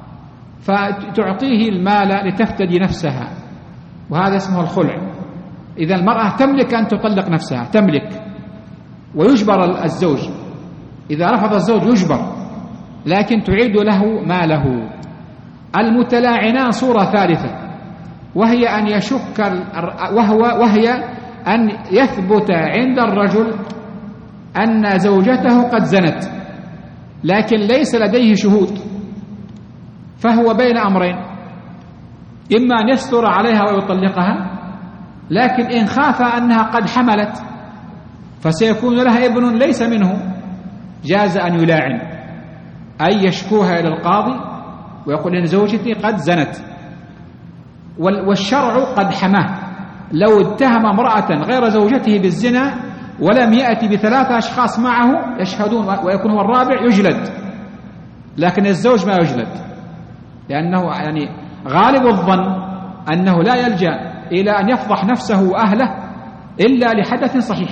فتعطيه المال لتفتدي نفسها، وهذا اسمه الخلع. إذا المرأة تملك أن تطلق نفسها، تملك، ويجبر الزوج، إذا رفض الزوج يجبر، لكن تعيد له ماله. المتلاعنان صورة ثالثة، وهي أن وهي أن يثبت عند الرجل أن زوجته قد زنت لكن ليس لديه شهود، فهو بين أمرين: إما أن يستر عليها ويطلقها، لكن إن خاف أنها قد حملت فسيكون لها ابن ليس منه جاز أن يلاعن، أي يشكوها إلى القاضي ويقول إن زوجتي قد زنت، والشرع قد حماه. لو اتهم امرأة غير زوجته بالزنا ولم يأتي ب3 أشخاص معه يشهدون ويكون هو الرابع يجلد، لكن الزوج ما يجلد، لأنه يعني غالب الظن أنه لا يلجأ إلى أن يفضح نفسه وأهله إلا لحدث صحيح،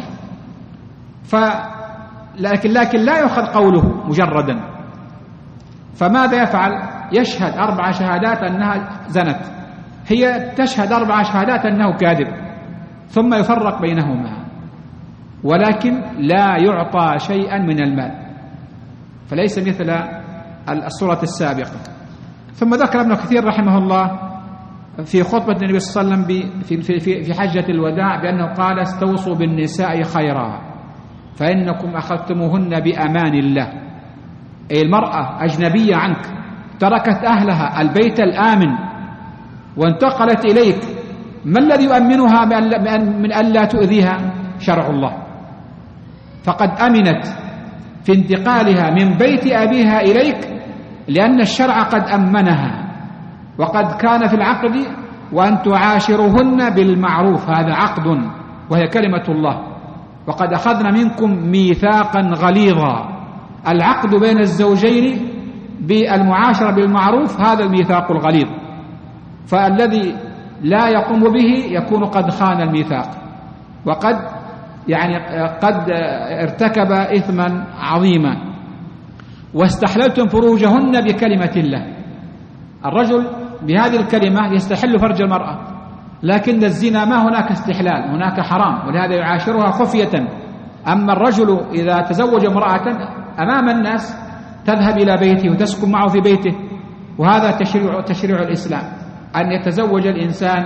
لكن لا يؤخذ قوله مجردا. فماذا يفعل؟ يشهد 4 شهادات أنها زنت، هي تشهد 4 شهادات أنه كاذب، ثم يفرق بينهما، ولكن لا يعطى شيئا من المال، فليس مثل الصورة السابقة. ثم ذكر ابن كثير رحمه الله في خطبة النبي صلى الله عليه وسلم في حجة الوداع بأنه قال: استوصوا بالنساء خيرا فإنكم أخذتموهن بأمان الله. أي المرأة أجنبية عنك، تركت أهلها البيت الآمن وانتقلت إليك، ما الذي يؤمنها من ألا تؤذيها؟ شرع الله، فقد أمنت في انتقالها من بيت أبيها إليك لأن الشرع قد أمنها، وقد كان في العقد وأن تعاشرهن بالمعروف، هذا عقد وهي كلمة الله، وقد أخذنا منكم ميثاقا غليظا. العقد بين الزوجين بالمعاشرة بالمعروف هذا الميثاق الغليظ، فالذي لا يقوم به يكون قد خان الميثاق، وقد قد ارتكب إثما عظيما. واستحللتم فروجهن بكلمة الله، الرجل بهذه الكلمة يستحل فرج المرأة، لكن الزنا ما هناك استحلال، هناك حرام، ولهذا يعاشرها خفية. أما الرجل إذا تزوج امرأة أمام الناس تذهب إلى بيته وتسكن معه في بيته، وهذا تشريع الإسلام، أن يتزوج الإنسان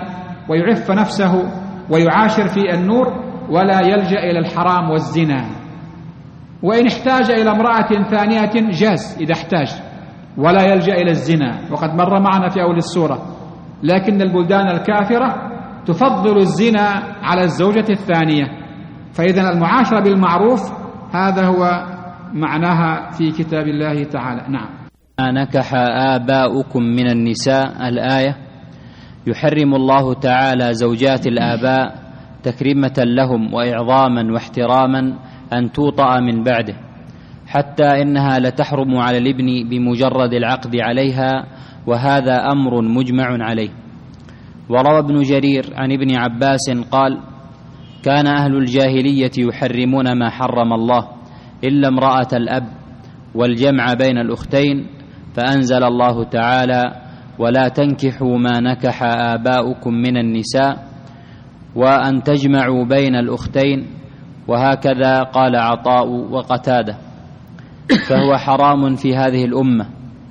ويعف نفسه ويعاشر في النور ولا يلجأ إلى الحرام والزنا. وإن احتاج إلى امرأة ثانية جاز إذا احتاج، ولا يلجأ إلى الزنا، وقد مر معنا في أول السورة. لكن البلدان الكافرة تفضل الزنا على الزوجة الثانية، فإذا المعاشرة بالمعروف هذا هو معناها في كتاب الله تعالى. نعم. نكح آباؤكم من النساء الآية. يحرم الله تعالى زوجات الآباء تكريمة لهم وإعظاما واحتراما أن توطأ من بعده، حتى إنها لتحرم على الابن بمجرد العقد عليها، وهذا أمر مجمع عليه. وروى ابن جرير عن ابن عباس قال: كان أهل الجاهلية يحرمون ما حرم الله إلا امرأة الأب والجمع بين الأختين، فأنزل الله تعالى: ولا تنكحوا ما نكح آباؤكم من النساء وأن تجمعوا بين الأختين، وهكذا قال عطاء وقتادة. فهو حرام في هذه الأمة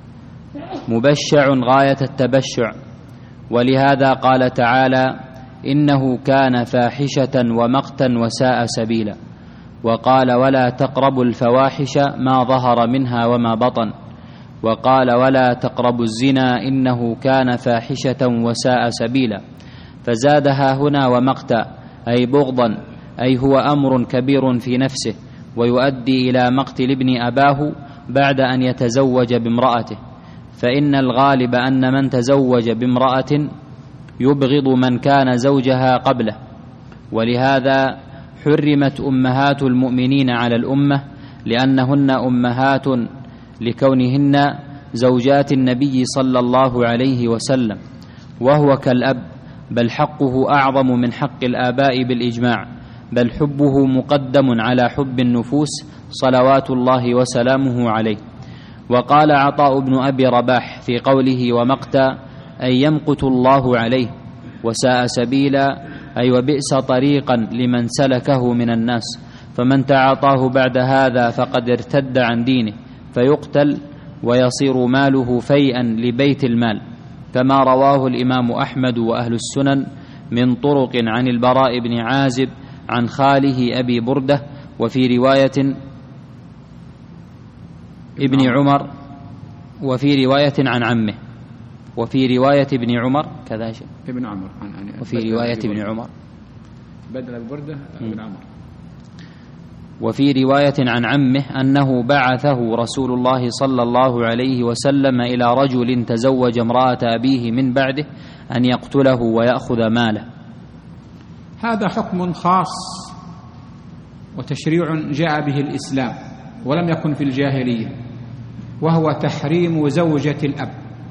مبشع غاية التبشع، ولهذا قال تعالى: إنه كان فاحشة ومقتا وساء سبيلا. وقال: ولا تقربوا الفواحش ما ظهر منها وما بطن. وقال: ولا تقربوا الزنا إنه كان فاحشة وساء سبيلا. فزادها هنا ومقتا، أي بغضا، أي هو أمر كبير في نفسه ويؤدي إلى مقتل ابن أباه بعد أن يتزوج بامرأته، فإن الغالب أن من تزوج بامرأة يبغض من كان زوجها قبله. ولهذا حرمت أمهات المؤمنين على الأمة، لأنهن أمهات لكونهن زوجات النبي صلى الله عليه وسلم، وهو كالأب، بل حقه أعظم من حق الآباء بالإجماع، بل حبه مقدم على حب النفوس صلوات الله وسلامه عليه. وقال عطاء بن أبي رباح في قوله: ومقتا، أي يمقت الله عليه، وساء سبيلا، أي وبئس طريقا لمن سلكه من الناس، فمن تعاطاه بعد هذا فقد ارتد عن دينه فيقتل ويصير ماله فيئا لبيت المال، كما رواه الإمام أحمد وأهل السنن من طرق عن البراء بن عازب عن خاله أبي بردة، وفي رواية ابن عمر، وفي رواية عن عمه، وفي رواية ابن عمر كذا شيء ابن عمر، وفي رواية ابن عمر بدل البردة ابن عمر، وفي رواية عن عمه أنه بعثه رسول الله صلى الله عليه وسلم إلى رجل تزوج امرأة أبيه من بعده أن يقتله ويأخذ ماله. هذا حكم خاص وتشريع جاء به الإسلام ولم يكن في الجاهلية، وهو تحريم زوجة الأب.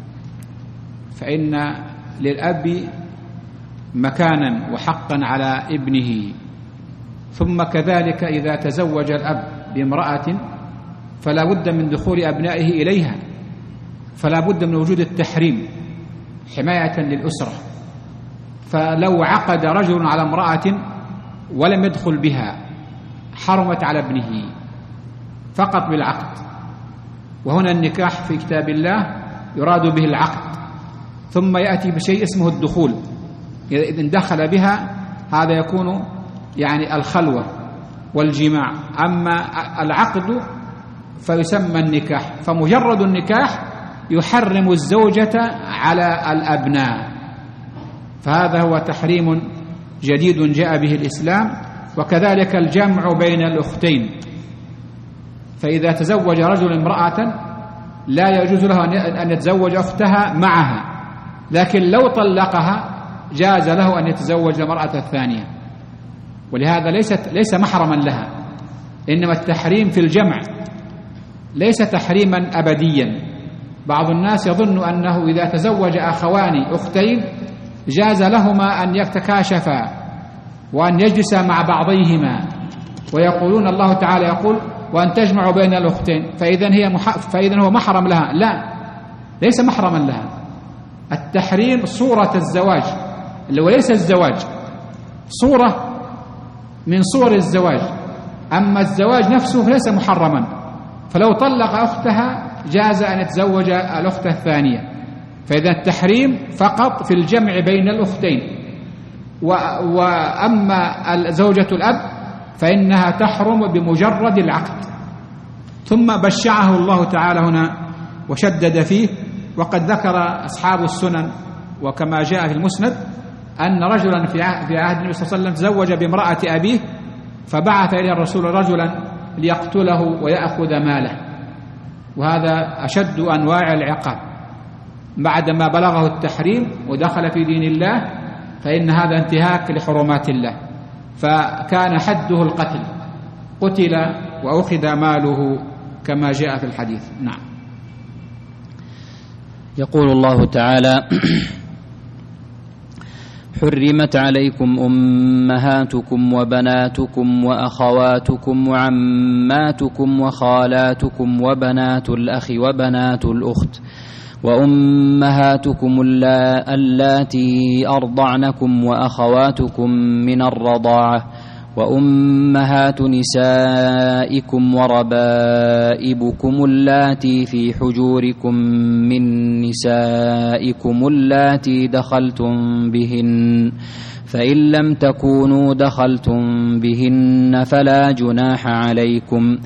فإن للأب مكانا وحقا على ابنه، ثم كذلك إذا تزوج الأب بامرأة فلا بد من دخول أبنائه إليها، فلا بد من وجود التحريم حماية للأسرة. فلو عقد رجل على امرأة ولم يدخل بها حرمت على ابنه فقط بالعقد. وهنا النكاح في كتاب الله يراد به العقد، ثم يأتي بشيء اسمه الدخول. إذا دخل بها هذا يكون يعني الخلوة والجماع، أما العقد فيسمى النكاح. فمجرد النكاح يحرم الزوجة على الأبناء، فهذا هو تحريم جديد جاء به الإسلام. وكذلك الجمع بين الأختين، فإذا تزوج رجل امرأة لا يجوز له أن يتزوج أختها معها، لكن لو طلقها جاز له أن يتزوج المرأة الثانية، ولهذا ليس محرما لها. إنما التحريم في الجمع ليس تحريما أبديا. بعض الناس يظن أنه إذا تزوج أخوان أختين جاز لهما أن يتكاشفا وأن يجلسا مع بعضيهما، ويقولون الله تعالى يقول: وأن تجمعوا بين الأختين، فإذا هو محرم لها. لا، ليس محرما لها. التحريم صورة الزواج، اللي هو ليس الزواج، صورة من صور الزواج، أما الزواج نفسه ليس محرما. فلو طلق أختها جاز أن يتزوج الأخت الثانية. فإذا التحريم فقط في الجمع بين الأختين، وأما زوجة الأب فإنها تحرم بمجرد العقد. ثم بشعه الله تعالى هنا وشدد فيه. وقد ذكر أصحاب السنن وكما جاء في المسند أن رجلا في عهد النبي صلى الله عليه وسلم تزوج بامرأة أبيه، فبعث إليه الرسول رجلا ليقتله ويأخذ ماله، وهذا أشد أنواع العقاب بعدما بلغه التحريم ودخل في دين الله، فإن هذا انتهاك لحرمات الله، فكان حده القتل، قتل وأخذ ماله كما جاء في الحديث. نعم. يقول الله تعالى: حرمت عليكم أمهاتكم وبناتكم وأخواتكم وعماتكم وخالاتكم وبنات الأخ وبنات الأخت وأمهاتكم اللاتي أرضعنكم وأخواتكم من الرضاعة وأمهات نسائكم وربائبكم اللاتي في حجوركم من نسائكم اللاتي دخلتم بهن، فإن لم تكونوا دخلتم بهن فلا جناح عليكم،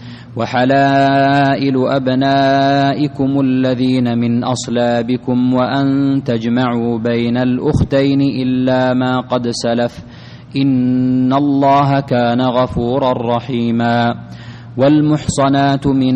وحلائل أبنائكم الذين من أصلابكم، وأن تجمعوا بين الأختين إلا ما قد سلف، إن الله كان غفورا رحيما. والمحصنات من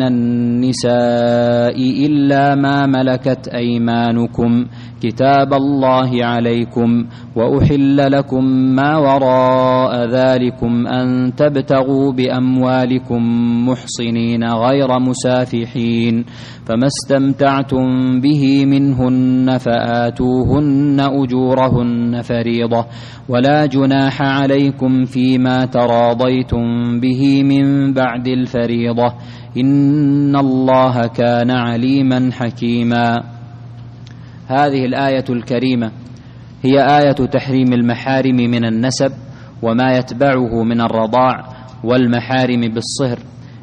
النساء إلا ما ملكت أيمانكم كتاب الله عليكم، وأحل لكم ما وراء ذلكم أن تبتغوا بأموالكم محصنين غير مسافحين، فما استمتعتم به منهن فآتوهن أجورهن فريضة، ولا جناح عليكم فيما تراضيتم به من بعد الفريضة، إن الله كان عليما حكيما. هذه الآية الكريمة هي آية تحريم المحارم من النسب وما يتبعه من الرضاع والمحارم بالصهر،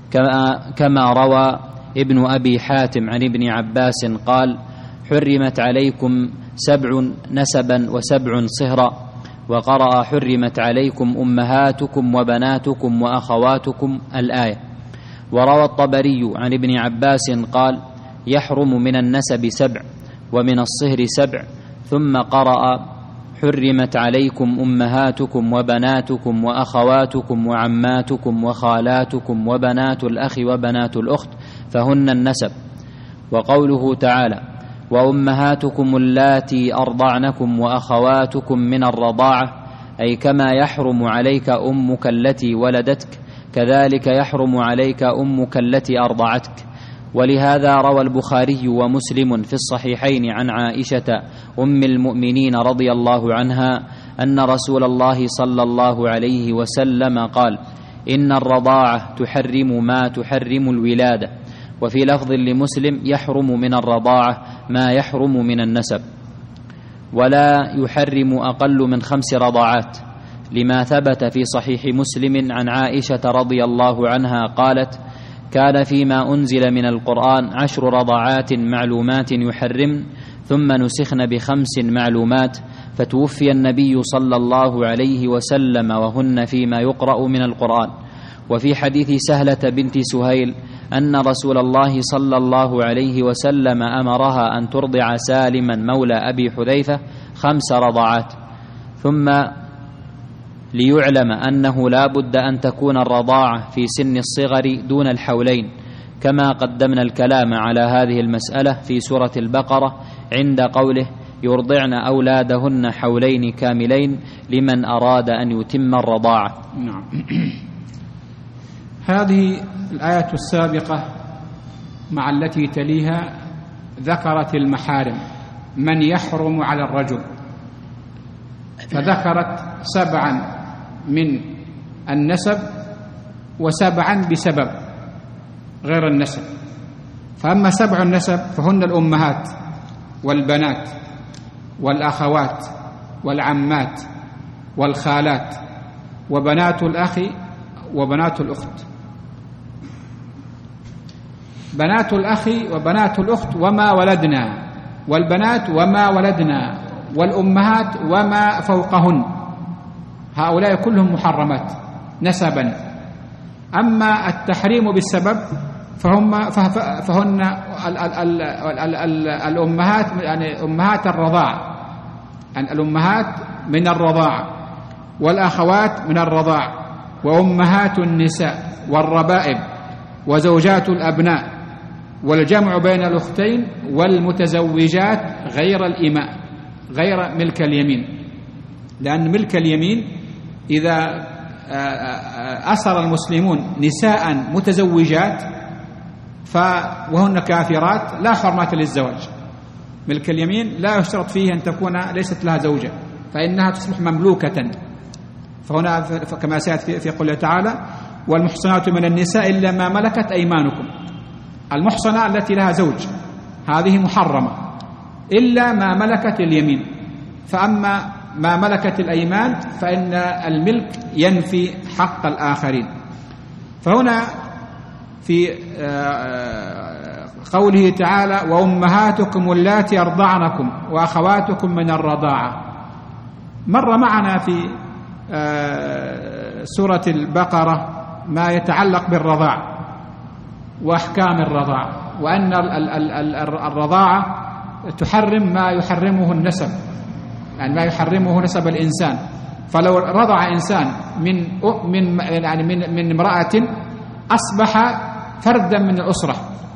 كما روى ابن أبي حاتم عن ابن عباس قال: حرمت عليكم 7 نسبا و7 صهرا، وقرأ: حرمت عليكم أمهاتكم وبناتكم وأخواتكم الآية. وروى الطبري عن ابن عباس قال: يحرم من النسب 7 ومن الصهر 7، ثم قرأ: حرمت عليكم أمهاتكم وبناتكم وأخواتكم وعماتكم وخالاتكم وبنات الأخ وبنات الأخت فهن النسب. وقوله تعالى: وأمهاتكم اللاتي أرضعنكم وأخواتكم من الرضاعة، أي كما يحرم عليك أمك التي ولدتك كذلك يحرم عليك أمك التي أرضعتك. ولهذا روى البخاري ومسلم في الصحيحين عن عائشة أم المؤمنين رضي الله عنها أن رسول الله صلى الله عليه وسلم قال: إن الرضاعة تحرم ما تحرم الولادة. وفي لفظ لمسلم: يحرم من الرضاعة ما يحرم من النسب. ولا يحرم أقل من 5 رضاعات، لما ثبت في صحيح مسلم عن عائشة رضي الله عنها قالت: كان فيما أنزل من القرآن 10 رضاعات معلومات يحرم، ثم نسخن ب5 معلومات، فتوفي النبي صلى الله عليه وسلم وهن فيما يقرأ من القرآن. وفي حديث سهلة بنت سهيل أن رسول الله صلى الله عليه وسلم أمرها أن ترضع سالما مولى أبي حذيفة 5 رضاعات. ثم ليعلم أنه لا بد أن تكون الرضاعة في سن الصغر دون الحولين، كما قدمنا الكلام على هذه المسألة في سورة البقرة عند قوله: يرضعن أولادهن حولين كاملين لمن أراد أن يتم الرضاعة. نعم. هذه الآية السابقة مع التي تليها ذكرت المحارم من يحرم على الرجل، فذكرت 7 من النسب و7 بسبب غير النسب. فأما 7 النسب فهن الأمهات والبنات والأخوات والعمات والخالات وبنات الأخ وبنات الأخت. بنات الأخ وبنات الأخت وما ولدنا، والبنات وما ولدنا، والأمهات وما فوقهن، هؤلاء كلهم محرمات نسبا. أما التحريم بالسبب فهن الأمهات، يعني أمهات الرضاع، يعني الأمهات من الرضاعة، والأخوات من الرضاع، وأمهات النساء، والربائب، وزوجات الأبناء، والجمع بين الأختين، والمتزوجات غير الإماء، غير ملك اليمين. لأن ملك اليمين إذا أسر المسلمون نساء متزوجات وهن كافرات لا حرمة للزواج. ملك اليمين لا يشترط فيه أن تكون ليست لها زوجة، فإنها تصبح مملوكة. فهنا كما سيأتي في قوله تعالى: والمحصنات من النساء إلا ما ملكت أيمانكم. المحصنة التي لها زوج هذه محرمة إلا ما ملكت اليمين. فأما ما ملكت الأيمان فإن الملك ينفي حق الآخرين. فهنا في قوله تعالى: وأمهاتكم اللاتي أرضعنكم وأخواتكم من الرضاعة، مر معنا في سورة البقرة ما يتعلق بالرضاع وأحكام الرضاع، وأن الرضاعة تحرم ما يحرمه النسب، يعني ما يحرمه نسب الإنسان. فلو رضع إنسان من امرأة أصبح فردا من الأسرة،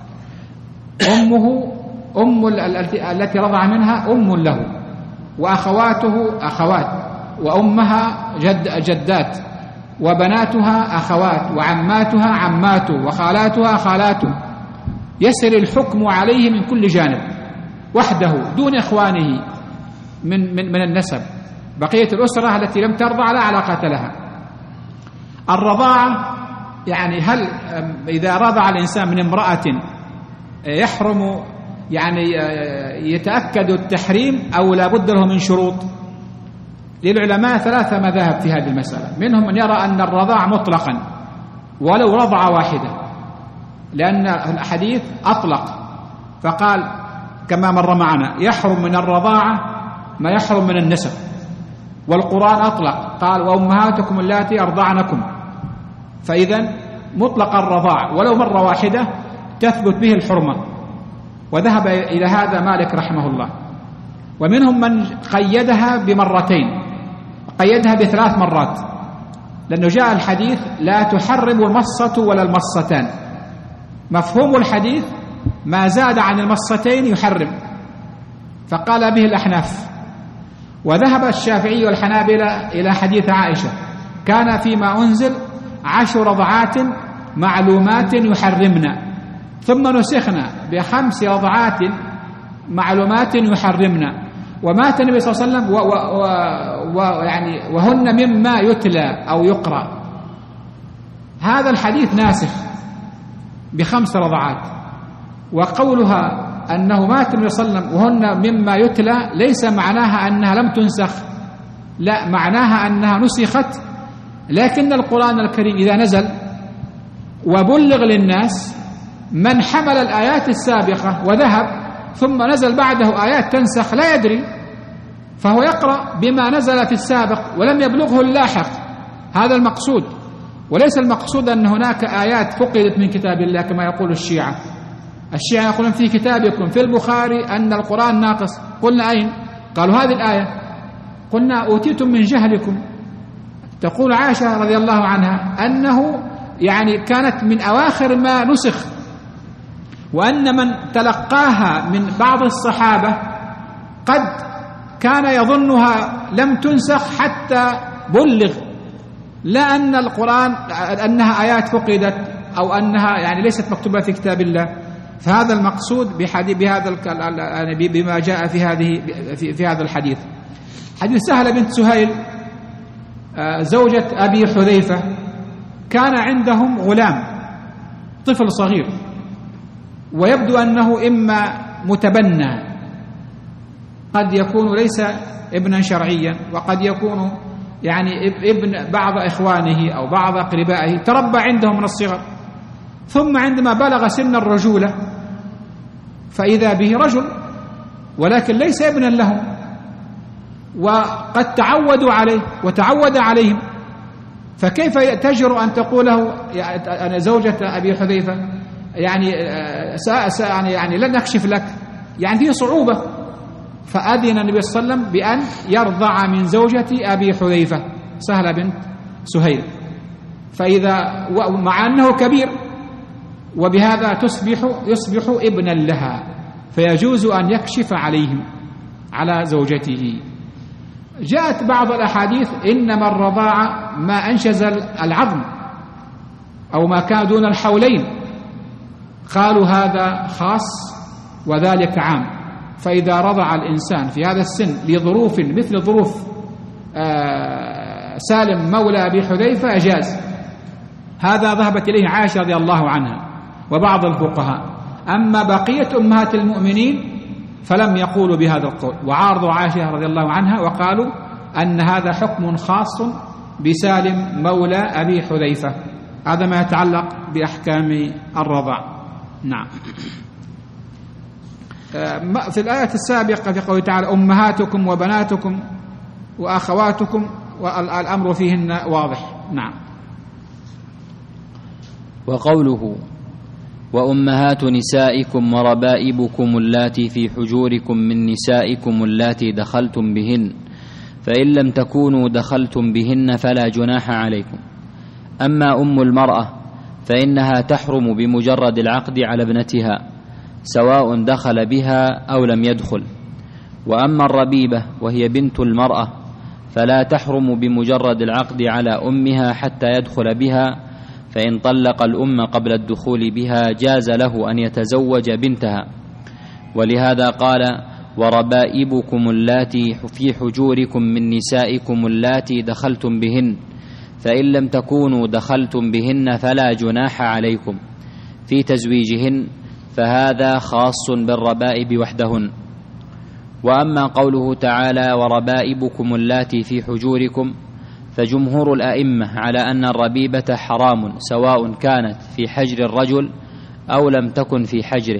التي رضع منها أم له، وأخواته أخوات، وأمها جدات، وبناتها أخوات، وعماتها عماته، وخالاتها خالاته. يسري الحكم عليه من كل جانب وحده دون إخوانه من النسب. بقية الأسرة التي لم ترضع لا علاقة لها. الرضاعة يعني هل إذا رضع الإنسان من امرأة يحرم، يعني يتأكد التحريم أو لا بد له من شروط؟ للعلماء 3 مذاهب في هذه المسألة. منهم من يرى أن الرضاع مطلقا ولو رضع واحدة، لأن الحديث أطلق فقال كما مر معنا: يحرم من الرضاعة ما يحرم من النسب. والقرآن أطلق قال: وأمهاتكم اللاتي أرضعنكم. فإذا مطلق الرضاع ولو مرة واحدة تثبت به الحرمة. وذهب إلى هذا مالك رحمه الله. ومنهم من قيدها بمرتين، قيدها ب3 مرات، لأنه جاء الحديث: لا تحرم المصة ولا المصتان. مفهوم الحديث ما زاد عن المصتين يحرم، فقال به الأحناف. وذهب الشافعي والحنابلة إلى حديث عائشة: كان فيما أنزل 10 رضعات معلومات يحرمنا، ثم نسخنا ب5 رضعات معلومات يحرمنا. ومات النبي صلى الله عليه وسلم وهن مما يتلى أو يقرأ. هذا الحديث ناسخ ب5 رضعات. وقولها أنه مات النبي صلى الله عليه وسلم وهن مما يتلى ليس معناها أنها لم تنسخ، لا، معناها أنها نسخت. لكن القرآن الكريم إذا نزل وبلغ للناس، من حمل الآيات السابقة وذهب ثم نزل بعده آيات تنسخ لا يدري، فهو يقرأ بما نزل في السابق ولم يبلغه اللاحق. هذا المقصود، وليس المقصود أن هناك آيات فقدت من كتاب الله كما يقول الشيعة. الشيعة يقولون في كتابكم في البخاري أن القرآن ناقص. قلنا أين؟ قالوا هذه الآية. قلنا أوتيتم من جهلكم. تقول عائشة رضي الله عنها أنه يعني كانت من أواخر ما نسخ، وأن من تلقاها من بعض الصحابة قد كان يظنها لم تنسخ حتى بلغ، لا أن القرآن أنها آيات فقدت أو أنها يعني ليست مكتوبة في كتاب الله. فهذا المقصود بما جاء في هذا الحديث. حديث سهلة بنت سهيل زوجة أبي حذيفة، كان عندهم غلام طفل صغير، ويبدو أنه إما متبنى، قد يكون ليس ابنا شرعيا، وقد يكون يعني ابن بعض إخوانه أو بعض أقربائه، تربى عندهم من الصغر. ثم عندما بلغ سن الرجولة فإذا به رجل، ولكن ليس ابنا لهم، وقد تعودوا عليه وتعود عليهم، فكيف تجرؤ أن تقول له أنا زوجة أبي حذيفة يعني لن نكشف لك، يعني فيه صعوبة. فأذن النبي صلى الله عليه وسلم بأن يرضع من زوجة أبي حذيفة سهلة بنت سهيل، فإذا مع أنه كبير، وبهذا يصبح ابنا لها، فيجوز أن يكشف عليهم على زوجته. جاءت بعض الأحاديث إنما الرضاعة ما أنشز العظم أو ما كان دون الحولين، قالوا هذا خاص وذلك عام، فإذا رضع الإنسان في هذا السن لظروف مثل ظروف سالم مولى أبي حذيفة أجاز. هذا ذهبت إليه عائشة رضي الله عنها وبعض الفقهاء. أما بقية أمهات المؤمنين فلم يقولوا بهذا القول، وعارضوا عائشة رضي الله عنها وقالوا أن هذا حكم خاص بسالم مولى أبي حذيفة. هذا ما يتعلق بأحكام الرضاع. نعم. في الآية السابقة في قوله تعالى أمهاتكم وبناتكم وأخواتكم، والأمر فيهن واضح. نعم. وقوله وأمهات نسائكم وربائبكم اللاتي في حجوركم من نسائكم اللاتي دخلتم بهن، فإن لم تكونوا دخلتم بهن فلا جناح عليكم. أما أم المرأة فإنها تحرم بمجرد العقد على ابنتها سواء دخل بها أو لم يدخل. وأما الربيبة وهي بنت المرأة فلا تحرم بمجرد العقد على أمها حتى يدخل بها، فإن طلق الأم قبل الدخول بها جاز له أن يتزوج بنتها. ولهذا قال وربائبكم اللاتي في حجوركم من نسائكم اللاتي دخلتم بهن، فإن لم تكونوا دخلتم بهن فلا جناح عليكم في تزويجهن، فهذا خاص بالربائب وحدهن. وأما قوله تعالى وربائبكم اللاتي في حجوركم، فجمهور الأئمة على أن الربيبة حرام سواء كانت في حجر الرجل أو لم تكن في حجره.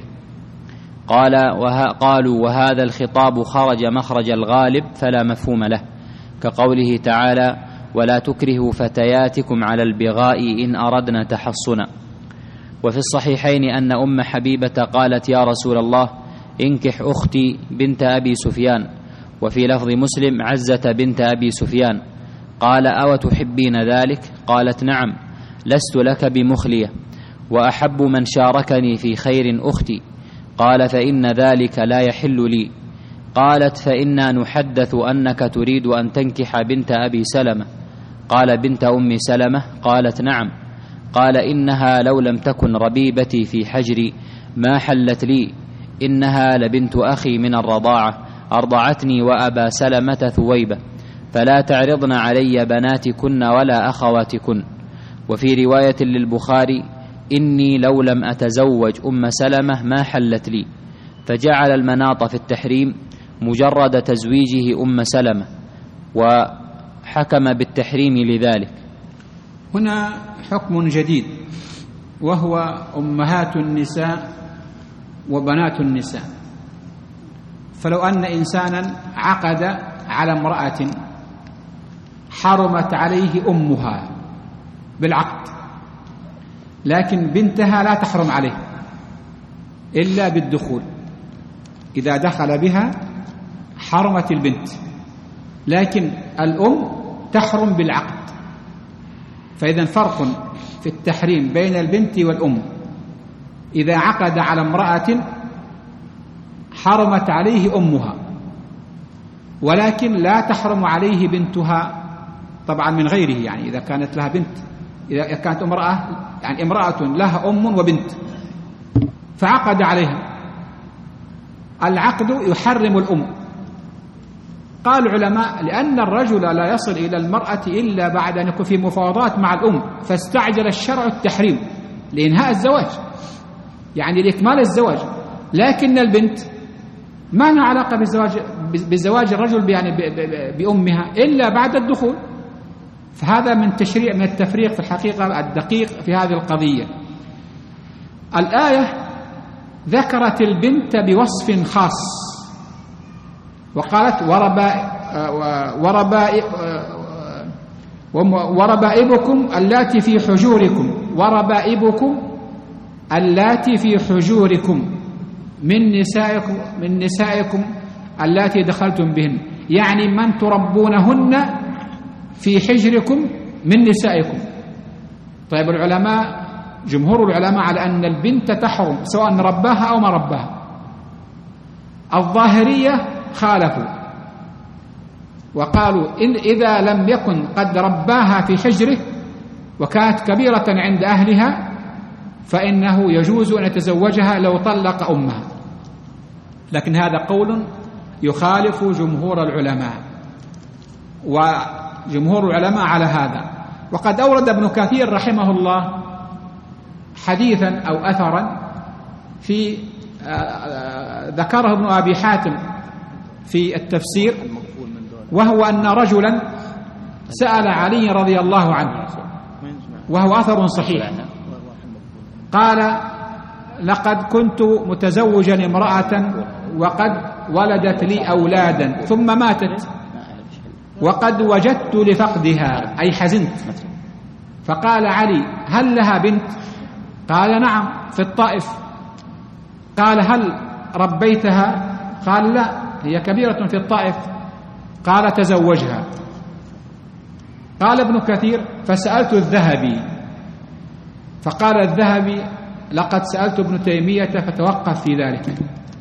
قالوا وهذا الخطاب خرج مخرج الغالب فلا مفهوم له، كقوله تعالى ولا تكرهوا فتياتكم على البغاء إن أردنا تحصنا. وفي الصحيحين أن أم حبيبة قالت يا رسول الله انكح أختي بنت أبي سفيان، وفي لفظ مسلم عزة بنت أبي سفيان. قال أو تحبين ذلك؟ قالت نعم، لست لك بمخلية، وأحب من شاركني في خير أختي. قال فإن ذلك لا يحل لي. قالت فإنا نحدث أنك تريد أن تنكح بنت أبي سلمة. قال بنت أم سلمة؟ قالت نعم. قال إنها لو لم تكن ربيبتي في حجري ما حلت لي، إنها لبنت أخي من الرضاعة أرضعتني وأبا سلمة ثويبة، فلا تعرضن علي بناتكن ولا أخواتكن. وفي رواية للبخاري إني لو لم أتزوج أم سلمة ما حلت لي، فجعل المناط في التحريم مجرد تزويجه أم سلمة، وحكم بالتحريم لذلك. هنا حكم جديد وهو أمهات النساء وبنات النساء. فلو أن إنسانا عقد على امرأة حرمت عليه أمها بالعقد، لكن بنتها لا تحرم عليه إلا بالدخول، إذا دخل بها حرمت البنت، لكن الأم تحرم بالعقد. فإذا فرق في التحريم بين البنت والأم. إذا عقد على امرأة حرمت عليه أمها، ولكن لا تحرم عليه بنتها طبعا من غيره، يعني إذا كانت لها بنت، إذا كانت امرأة يعني امرأة لها أم وبنت فعقد عليها، العقد يحرم الأم. قال العلماء لأن الرجل لا يصل إلى المرأة إلا بعد أن يكون في مفاوضات مع الأم، فاستعجل الشرع التحريم لإنهاء الزواج، يعني لإكمال الزواج. لكن البنت ما لها علاقة بزواج الرجل يعني بأمها إلا بعد الدخول. فهذا من التفريق في الحقيقة الدقيق في هذه القضية. الآية ذكرت البنت بوصف خاص وقالت وربائبكم اللاتي في حجوركم، وربائبكم اللاتي في حجوركم من نسائكم اللاتي دخلتم بهن، يعني من تربونهن في حجركم من نسائكم. طيب العلماء، جمهور العلماء على أن البنت تحرم سواء رباها أو ما رباها. الظاهرية خالفوا وقالوا إن إذا لم يكن قد رباها في حجره وكانت كبيرة عند أهلها فإنه يجوز أن يتزوجها لو طلق أمها، لكن هذا قول يخالف جمهور العلماء، وجمهور العلماء على هذا. وقد أورد ابن كثير رحمه الله حديثا أو أثرا في ذكره ابن أبي حاتم في التفسير، وهو أن رجلا سأل علي رضي الله عنه، وهو أثر صحيح، قال: لقد كنت متزوجا امرأة وقد ولدت لي أولادا ثم ماتت وقد وجدت لفقدها، أي حزنت. فقال علي: هل لها بنت؟ قال: نعم، في الطائف. قال: هل ربيتها؟ قال: لا، هي كبيرة في الطائف. قال: تزوجها. قال ابن كثير: فسألت الذهبي فقال الذهبي: لقد سألت ابن تيمية فتوقف في ذلك،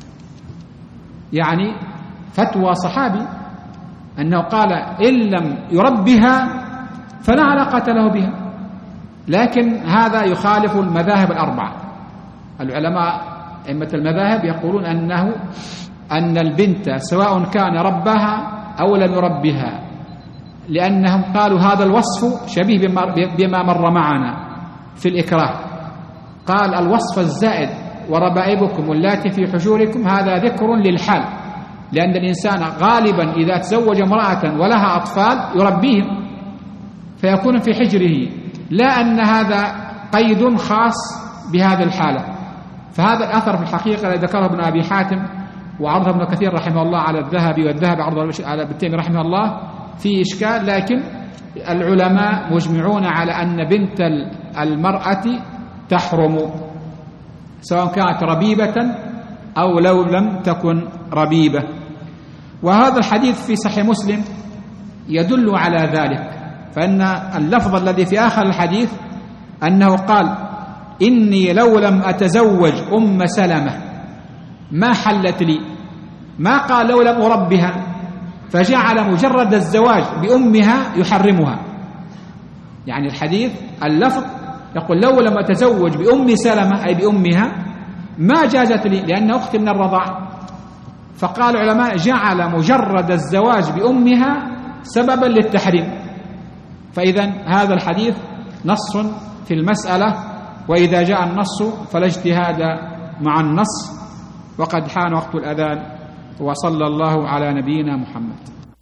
يعني فتوى صحابي أنه قال إن لم يربها فلا علاقة له بها. لكن هذا يخالف المذاهب الأربعة. العلماء أئمة المذاهب يقولون أن البنت سواء كان رباها أو لم يربها، لأنهم قالوا هذا الوصف شبيه بما مر معنا في الإكراه. قال: الوصف الزائد وربائبكم اللاتي في حجوركم هذا ذكر للحال، لأن الإنسان غالبا إذا تزوج امرأة ولها أطفال يربيهم فيكون في حجره، لا أن هذا قيد خاص بهذه الحالة. فهذا الأثر في الحقيقة الذي ذكره ابن أبي حاتم وعرضه ابن كثير رحمه الله على الذهبي، والذهبي عرضه على ابن تيمية رحمه الله، في إشكال. لكن العلماء مجمعون على أن بنت المرأة تحرم سواء كانت ربيبة أو لو لم تكن ربيبة. وهذا الحديث في صحيح مسلم يدل على ذلك، فإن اللفظ الذي في آخر الحديث أنه قال: إني لو لم أتزوج أم سلمة ما حلت لي، ما قال لو لم أربها، فجعل مجرد الزواج بأمها يحرمها. يعني الحديث اللفظ يقول لو لم أتزوج بأم سلمة أي بأمها ما جازت لي لأنها أختي من الرضاعة. فقال العلماء جعل مجرد الزواج بأمها سببا للتحريم. فإذا هذا الحديث نص في المسألة، وإذا جاء النص فلا اجتهاد مع النص. وقد حان وقت الأذان، وصلى الله على نبينا محمد.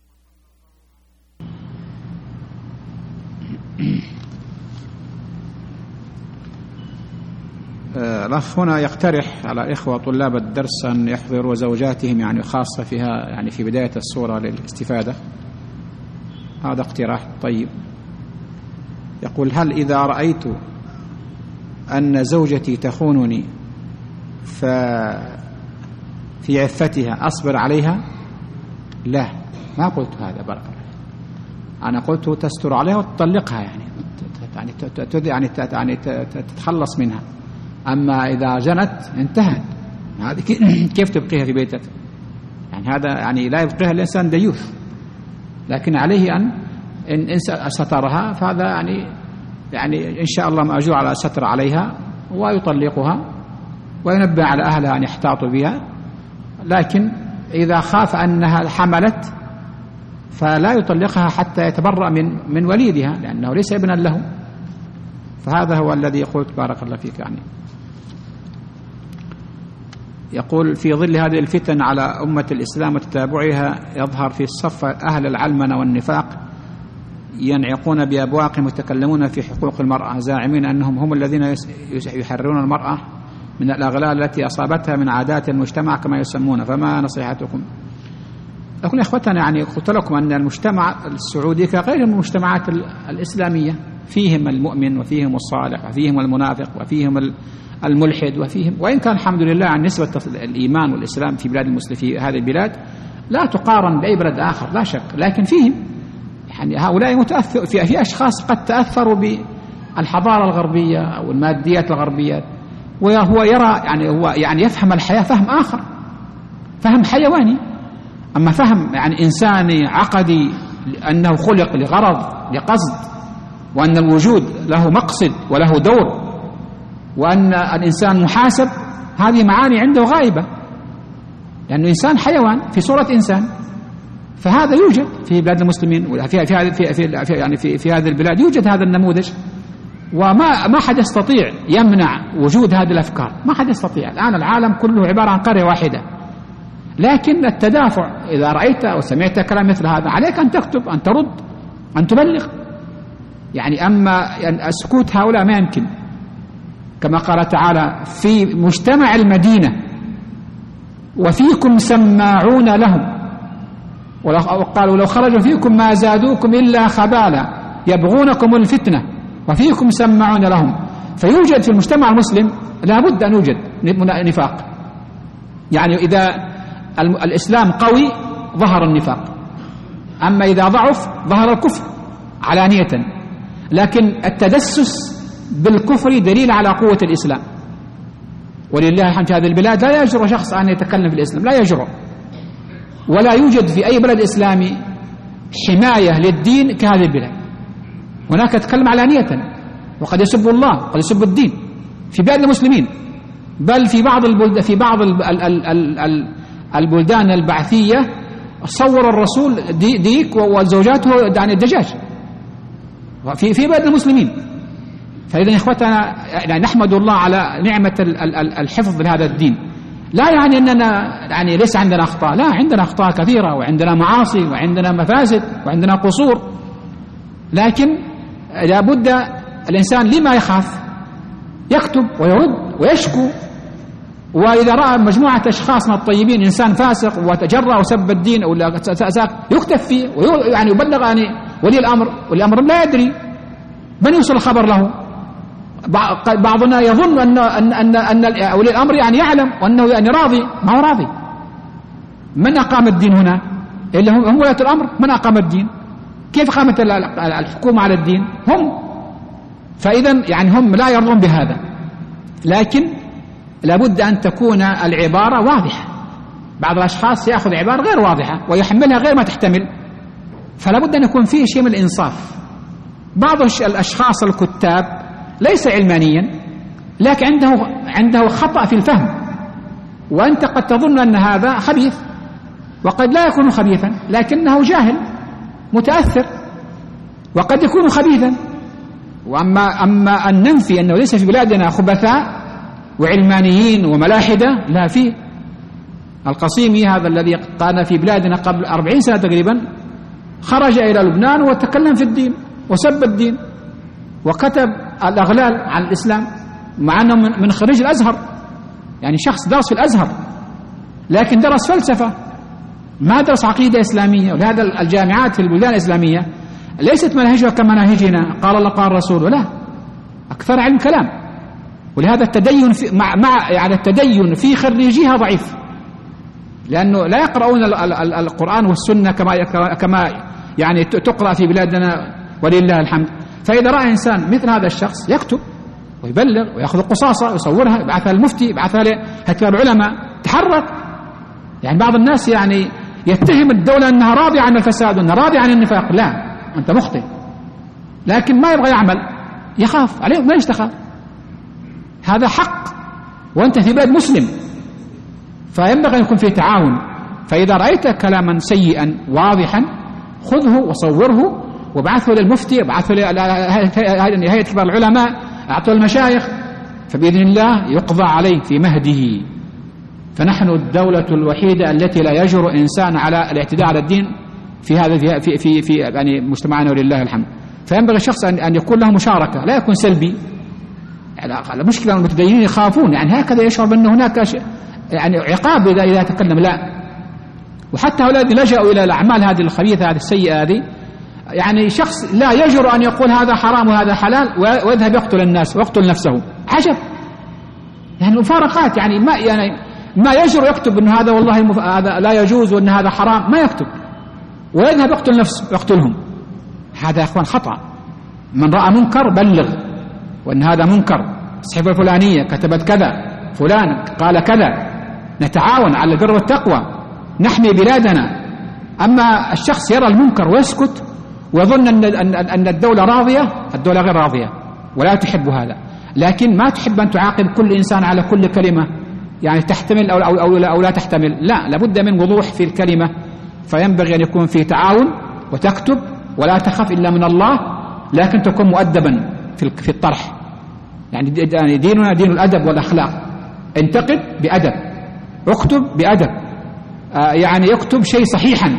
الأخ هنا يقترح على إخوة طلاب الدرس أن يحضروا زوجاتهم، يعني خاصة فيها يعني في بداية الصورة للاستفادة. هذا اقتراح طيب. يقول: هل إذا رأيت أن زوجتي تخونني في عفتها أصبر عليها؟ لا، ما قلت هذا بارك الله. أنا قلت تستر عليها وتطلقها، يعني تتخلص منها. أما إذا جنت انتهت، هذه كيف تبقيها في بيتك؟ يعني هذا يعني لا يبقيها الإنسان ديوث، لكن عليه إن سترها فهذا يعني إن شاء الله مأجور على ستر عليها، ويطلقها وينبه على أهلها أن يحتاطوا بها. لكن إذا خاف أنها حملت فلا يطلقها حتى يتبرأ من وليدها، لأنه ليس ابنا له. فهذا هو الذي قلت بارك الله فيك. يعني يقول: في ظل هذه الفتن على أمة الإسلام وتتابعها يظهر في الصف أهل العلمنة والنفاق ينعقون بأبواقهم ويتكلمون في حقوق المرأة، زاعمين أنهم هم الذين يحررون المرأة من الأغلال التي أصابتها من عادات المجتمع كما يسمون. فما نصيحتكم؟ أقول يا إخوتنا يعني قلت لكم أن المجتمع السعودي كغير المجتمعات الإسلامية، فيهم المؤمن وفيهم الصالح وفيهم المنافق وفيهم الملحد وفيهم، وإن كان الحمد لله عن نسبة الإيمان والإسلام في بلاد المسلمين في هذه البلاد لا تقارن بأي بلد آخر لا شك، لكن فيهم يعني هؤلاء متأثر في أشخاص قد تأثروا بالحضارة الغربية أو الماديات الغربية، وهو يرى يعني يفهم الحياة فهم آخر، فهم حيواني. أما فهم يعني إنساني عقدي، أنه خلق لغرض لقصد، وأن الوجود له مقصد وله دور، وأن الإنسان محاسب، هذه معاني عنده غائبة، لأنه إنسان حيوان في صورة إنسان. فهذا يوجد في بلاد المسلمين في هذه البلاد يوجد هذا النموذج، وما حد يستطيع يمنع وجود هذه الأفكار، ما حد يستطيع. الآن العالم كله عبارة عن قرية واحدة، لكن التدافع إذا رأيت أو سمعت كلام مثل هذا عليك أن تكتب، أن ترد، أن تبلغ. يعني أما سكوت هؤلاء ما يمكن، كما قال تعالى في مجتمع المدينة وفيكم سماعون لهم، وقالوا لو خرجوا فيكم ما زادوكم إلا خبالا يبغونكم الفتنة وفيكم سماعون لهم. فيوجد في المجتمع المسلم لابد أن يوجد نفاق، يعني إذا الإسلام قوي ظهر النفاق، أما إذا ضعف ظهر الكفر علانية. لكن التدسس بالكفر دليل على قوة الإسلام، ولله الحمد في هذه البلاد لا يجرؤ شخص أن يتكلم في الإسلام، لا يجرؤ، ولا يوجد في أي بلد إسلامي حماية للدين كهذه البلاد. هناك يتكلم علانية، وقد يسب الله وقد يسب الدين في بلاد المسلمين، بل في بعض البلدان البعثية صور الرسول ديك وزوجاته يعني الدجاج في بلاد المسلمين. فإذا يا إخوتنا يعني نحمد الله على نعمة الحفظ لهذا الدين. لا يعني أننا يعني ليس عندنا أخطاء، لا، عندنا أخطاء كثيرة، وعندنا معاصي، وعندنا مفاسد، وعندنا قصور، لكن لابد الإنسان لما يخاف يكتب ويرد ويشكو. وإذا رأى مجموعة أشخاص من الطيبين إنسان فاسق وتجرأ وسب الدين أو يكتب فيه ويعني يبلغ عن ولي الأمر لا يدري من يوصل الخبر له. بعضنا يظن أن ولي الأمر يعني يعلم وأنه يعني راضي، ما هو راضي. من أقام الدين هنا إلا هم ولاة الأمر. من أقام الدين؟ كيف قامت الحكومة على الدين؟ هم. فإذا يعني هم لا يرضون بهذا، لكن لابد أن تكون العبارة واضحة. بعض الأشخاص يأخذ عبارة غير واضحة ويحملها غير ما تحتمل، فلا بد أن يكون فيه شيء من الإنصاف. بعض الأشخاص الكتاب ليس علمانيا، لكن عنده خطأ في الفهم، وأنت قد تظن أن هذا خبيث، وقد لا يكون خبيثا لكنه جاهل متأثر، وقد يكون خبيثا. أما أن ننفي أنه ليس في بلادنا خبثاء وعلمانيين وملاحدة، لا. فيه القصيمي هذا الذي كان في بلادنا قبل 40 سنة تقريبا، خرج إلى لبنان وتكلم في الدين وسب الدين وكتب الأغلال عن الإسلام، مع أنه من خريج الأزهر، يعني شخص درس في الأزهر، لكن درس فلسفة، ما درس عقيدة إسلامية. ولهذا الجامعات في البلدان الإسلامية ليست مناهجها كمناهجنا قال الله قال الرسول، لا، أكثر علم كلام. ولهذا التدين يعني التدين في خريجيها ضعيف، لأنه لا يقرؤون القرآن والسنة كما يعني تقرأ في بلادنا ولله الحمد. فإذا رأى إنسان مثل هذا الشخص يكتب ويبلغ ويأخذ القصاصة ويصورها، يبعثها للمفتي، يبعثها لهيئة العلماء، تحرك. يعني بعض الناس يعني يتهم الدولة أنها راضية عن الفساد وأنها راضية عن النفاق، لا، أنت مخطئ. لكن ما يبغى يعمل، يخاف عليه، ما يستخاف. هذا حق، وأنت في بلد مسلم، فينبغي أن يكون فيه تعاون. فإذا رأيت كلاما سيئا واضحا خذه وصوره وابعثه للمفتي، ابعثه لهيئة كبار العلماء، أعطه المشايخ، فبإذن الله يقضى عليه في مهده. فنحن الدولة الوحيدة التي لا يجرؤ إنسان على الاعتداء على الدين في هذا في يعني مجتمعنا ولله الحمد. فينبغي الشخص أن يكون له مشاركة، لا يكون سلبي. يعني المشكلة المتدينين يخافون، يعني هكذا يشعر بأن هناك يعني عقاب إذا تكلم، لا، وحتى هؤلاء الذين لجأوا إلى الأعمال هذه الخبيثة هذه السيئة هذه، يعني شخص لا يجرؤ أن يقول هذا حرام وهذا حلال ويذهب يقتل الناس ويقتل نفسه. عجب، يعني مفارقات، يعني ما يجرؤ يكتب أن هذا والله هذا لا يجوز وأن هذا حرام، ما يكتب، ويذهب يقتل نفسه ويقتلهم. هذا يا أخوان خطأ. من رأى منكر بلغ، وأن هذا منكر، الصحيفة الفلانية كتبت كذا، فلان قال كذا، نتعاون على البر والتقوى، نحمي بلادنا. أما الشخص يرى المنكر ويسكت ويظن أن الدولة راضية، الدولة غير راضية ولا تحب هذا، لكن ما تحب أن تعاقب كل إنسان على كل كلمة يعني تحتمل أو لا تحتمل، لا، لابد من وضوح في الكلمة. فينبغي أن يكون في تعاون وتكتب ولا تخف إلا من الله، لكن تكون مؤدبا في الطرح. يعني ديننا دين الأدب والأخلاق، انتقد بأدب، اكتب بأدب، يعني يكتب شيء صحيحا.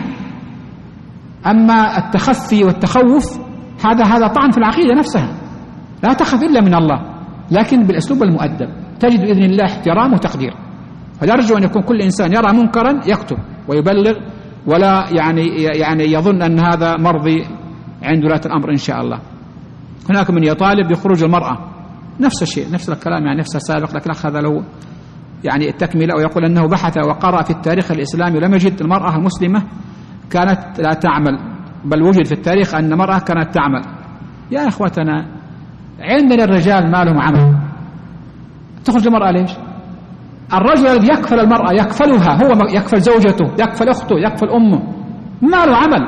أما التخفي والتخوف هذا طعن في العقيدة نفسها، لا تخف إلا من الله، لكن بالأسلوب المؤدب تجد بإذن الله احترام وتقدير. فنرجو أن يكون كل إنسان يرى منكرا يكتب ويبلغ، ولا يعني يظن أن هذا مرضي عند ولاة الأمر إن شاء الله. هناك من يطالب بخروج المرأة، نفس الشيء، نفس الكلام، يعني نفس السابق، لكن أخذ له يعني التكملة، ويقول أنه بحث وقرأ في التاريخ الإسلامي ولم يجد المرأة المسلمة كانت لا تعمل، بل وجد في التاريخ أن المرأة كانت تعمل. يا إخوتنا، عندنا الرجال ما لهم عمل، تخرج المرأة ليش؟ الرجل الذي يكفل المرأة يكفلها، هو يكفل زوجته، يكفل أخته، يكفل أمه، ما له عمل.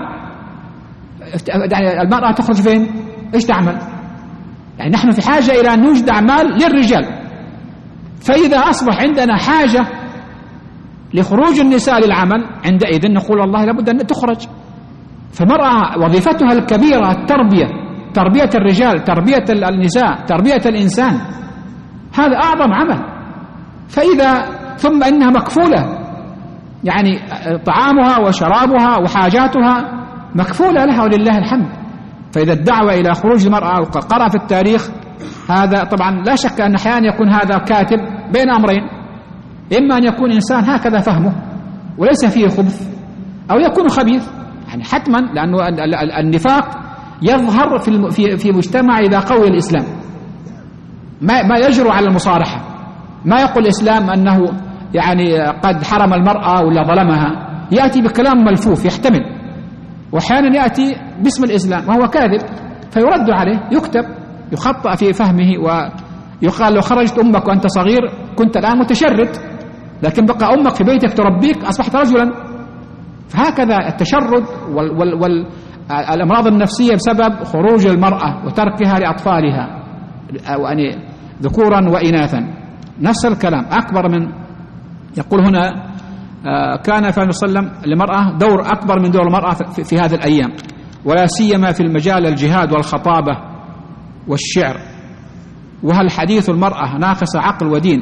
يعني المرأة تخرج فين؟ إيش تعمل؟ يعني نحن في حاجة إلى أن نوجد أعمال للرجال. فإذا أصبح عندنا حاجة لخروج النساء للعمل، عندئذ نقول والله لابد أن تخرج. فالمرأة وظيفتها الكبيرة التربية، تربية الرجال، تربية النساء، تربية الإنسان، هذا أعظم عمل. فإذا ثم إنها مكفولة، يعني طعامها وشرابها وحاجاتها مكفولة لها ولله الحمد. فإذا الدعوة إلى خروج المرأة وقرأ في التاريخ هذا، طبعا لا شك أن أحيانا يكون هذا كاتب بين أمرين، إما أن يكون إنسان هكذا فهمه وليس فيه خبث، أو يكون خبيث، يعني حتما، لأنه النفاق يظهر في مجتمع إذا قوي الإسلام، ما يجرؤ على المصارحة، ما يقول الإسلام أنه يعني قد حرم المرأة ولا ظلمها، يأتي بكلام ملفوف يحتمل، وأحيانا يأتي باسم الإسلام وهو كاذب، فيرد عليه، يكتب، يخطأ في فهمه، ويقال لو خرجت أمك وأنت صغير كنت الآن متشرد، لكن بقى أمك في بيتك تربيك أصبحت رجلا. فهكذا التشرد والأمراض النفسية بسبب خروج المرأة وتركها لأطفالها، يعني ذكورا وإناثا. نفس الكلام أكبر من، يقول هنا كان صلى الله عليه وسلم للمرأة دور أكبر من دور المرأة في هذه الأيام، ولا سيما في المجال الجهاد والخطابة والشعر. وهل حديث المرأة ناقص عقل ودين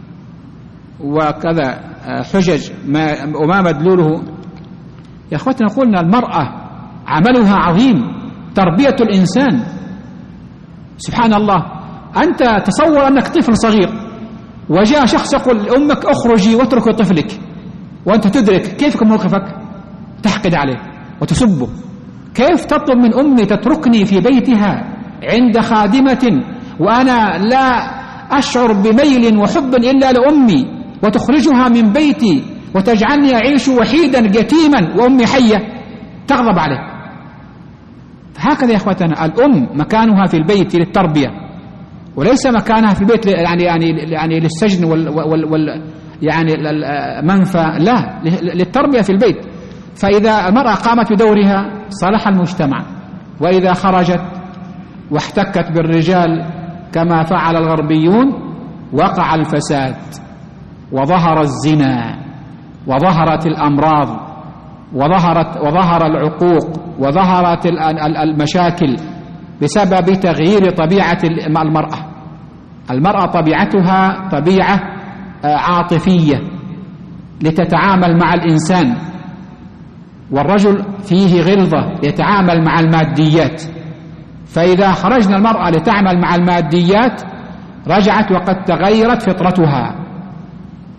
وكذا حجج وما مدلوله؟ يا أخوتنا، قلنا المرأة عملها عظيم، تربية الإنسان. سبحان الله، أنت تصور أنك طفل صغير وجاء شخص يقول لأمك اخرجي واتركي طفلك، وأنت تدرك كيف يكون موقفك؟ تحقد عليه وتسبه. كيف تطلب من أمي تتركني في بيتها عند خادمة وأنا لا أشعر بميل وحب إلا لأمي، وتخرجها من بيتي وتجعلني أعيش وحيدا يتيما وأمي حية؟ تغضب عليه. فهكذا يا أخوتنا، الأم مكانها في البيت للتربية، وليس مكانها في البيت يعني للسجن يعني المنفى، لا، للتربية في البيت. فإذا المرأة قامت بدورها صلح المجتمع، وإذا خرجت واحتكت بالرجال كما فعل الغربيون وقع الفساد، وظهر الزنا، وظهرت الأمراض، وظهر العقوق، وظهرت المشاكل بسبب تغيير طبيعة المرأة. المرأة طبيعتها طبيعة عاطفية لتتعامل مع الإنسان، والرجل فيه غلظة يتعامل مع الماديات. فإذا خرجنا المرأة لتعمل مع الماديات رجعت وقد تغيرت فطرتها،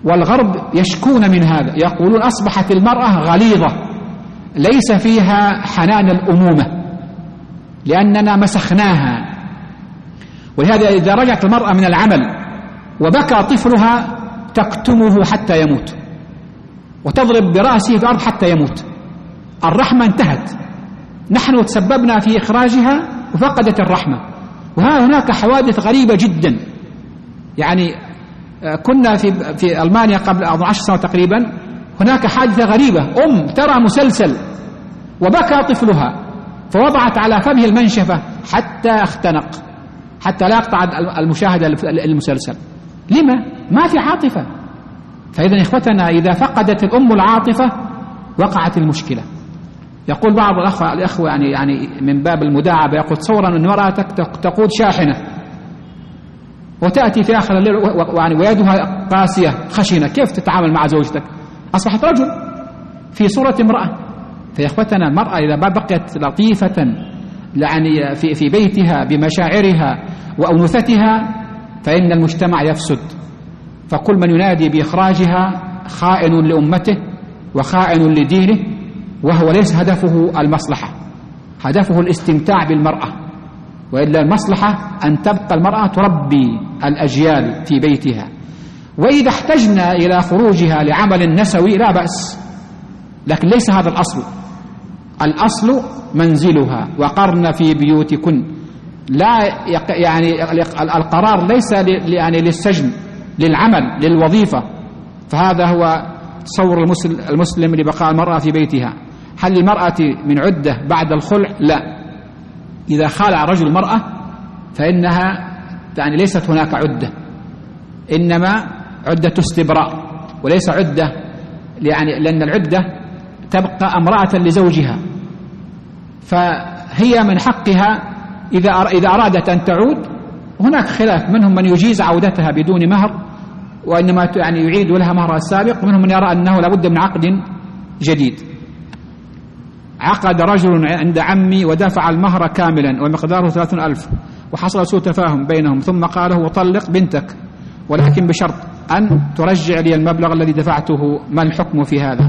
والغرب يشكون من هذا، يقولون أصبحت المرأة غليظة ليس فيها حنان الأمومة لأننا مسخناها. ولهذا إذا رجعت المرأة من العمل وبكى طفلها تكتمه حتى يموت وتضرب برأسه في الأرض حتى يموت. الرحمة انتهت، نحن تسببنا في إخراجها وفقدت الرحمة. وهناك حوادث غريبة جدا، يعني كنا في ألمانيا قبل 10 سنوات تقريبا، هناك حادثة غريبة، ترى مسلسل وبكى طفلها فوضعت على فمه المنشفة حتى اختنق حتى لا يقطع المشاهدة المسلسل. لما؟ ما في عاطفة. فإذا إخوتنا إذا فقدت الأم العاطفة وقعت المشكلة. يقول بعض الأخوة يعني من باب المداعبة، يقول تصور أن مرأتك تقود شاحنة وتأتي في آخر الليل ويدها قاسية خشنة، كيف تتعامل مع زوجتك؟ أصبحت رجل في صورة امرأة. فيا إخوتنا المرأة إذا ما بقيت لطيفة يعني في بيتها بمشاعرها وأنوثتها فإن المجتمع يفسد. فكل من ينادي بإخراجها خائن لأمته وخائن لدينه، وهو ليس هدفه المصلحة، هدفه الاستمتاع بالمرأة. وإلا المصلحة أن تبقى المرأة تربي الأجيال في بيتها، وإذا احتجنا إلى خروجها لعمل نسوي لا بأس، لكن ليس هذا الأصل. الأصل منزلها وقرن في بيوتكن. لا يعني القرار ليس يعني للسجن، للعمل، للوظيفة. فهذا هو تصور المسلم لبقاء المرأة في بيتها. هل المرأة من عدة بعد الخلع؟ لا. إذا خالع رجل المرأة فإنها يعني ليست هناك عدة، إنما عدة استبراء وليس عدة، يعني لأن العدة تبقى امرأة لزوجها، فهي من حقها إذا أرادت أن تعود. هناك خلاف، منهم من يجيز عودتها بدون مهر وإنما يعني يعيد لها مهرها السابق، ومنهم من يرى أنه لابد من عقد جديد. عقد رجل عند عمي ودفع المهر كاملا ومقداره 30,000 وحصل سوء تفاهم بينهم، ثم قال له طلق بنتك ولكن بشرط أن ترجع لي المبلغ الذي دفعته، ما الحكم في هذا؟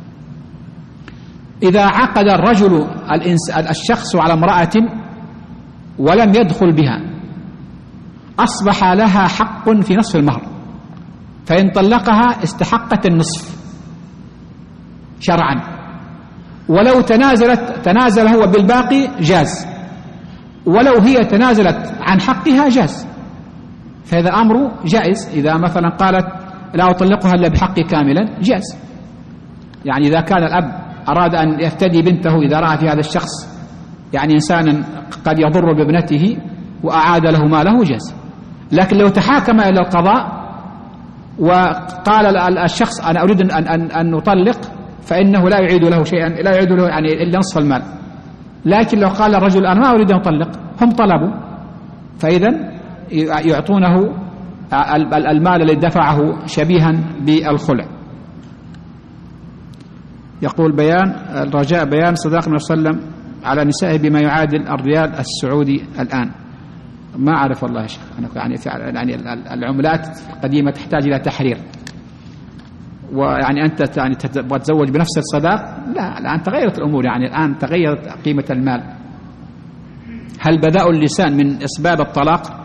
إذا عقد الرجل الشخص على امرأة ولم يدخل بها أصبح لها حق في نصف المهر، فإن طلقها استحقت النصف شرعا، ولو تنازل هو بالباقي جاز، ولو هي تنازلت عن حقها جاز. فهذا أمر جائز. إذا مثلا قالت لا أطلقها إلا بحقي كاملا جاز. يعني إذا كان الأب أراد أن يفتدي بنته إذا رأى في هذا الشخص يعني إنسانا قد يضر بابنته وأعاد له ماله جاز. لكن لو تحاكم إلى القضاء وقال الشخص أنا أريد أن نطلق، فإنه لا يعيد له شيئا، لا يعيد له يعني إلا نصف المال. لكن لو قال الرجل أنا ما أريد أن أطلق، هم طلبوا، فإذا يعطونه المال الذي دفعه شبيها بالخلع. يقول الرجاء بيان صداق النبي صلى الله عليه وسلم على نسائه بما يعادل الريال السعودي الآن. ما أعرف والله يا شيخ، يعني العملات القديمة تحتاج إلى تحرير، ويعني أنت يعني تبغى تتزوج بنفس الصداق؟ لا، الآن تغيرت الأمور، يعني الآن تغيرت قيمة المال. هل بذاء اللسان من أسباب الطلاق؟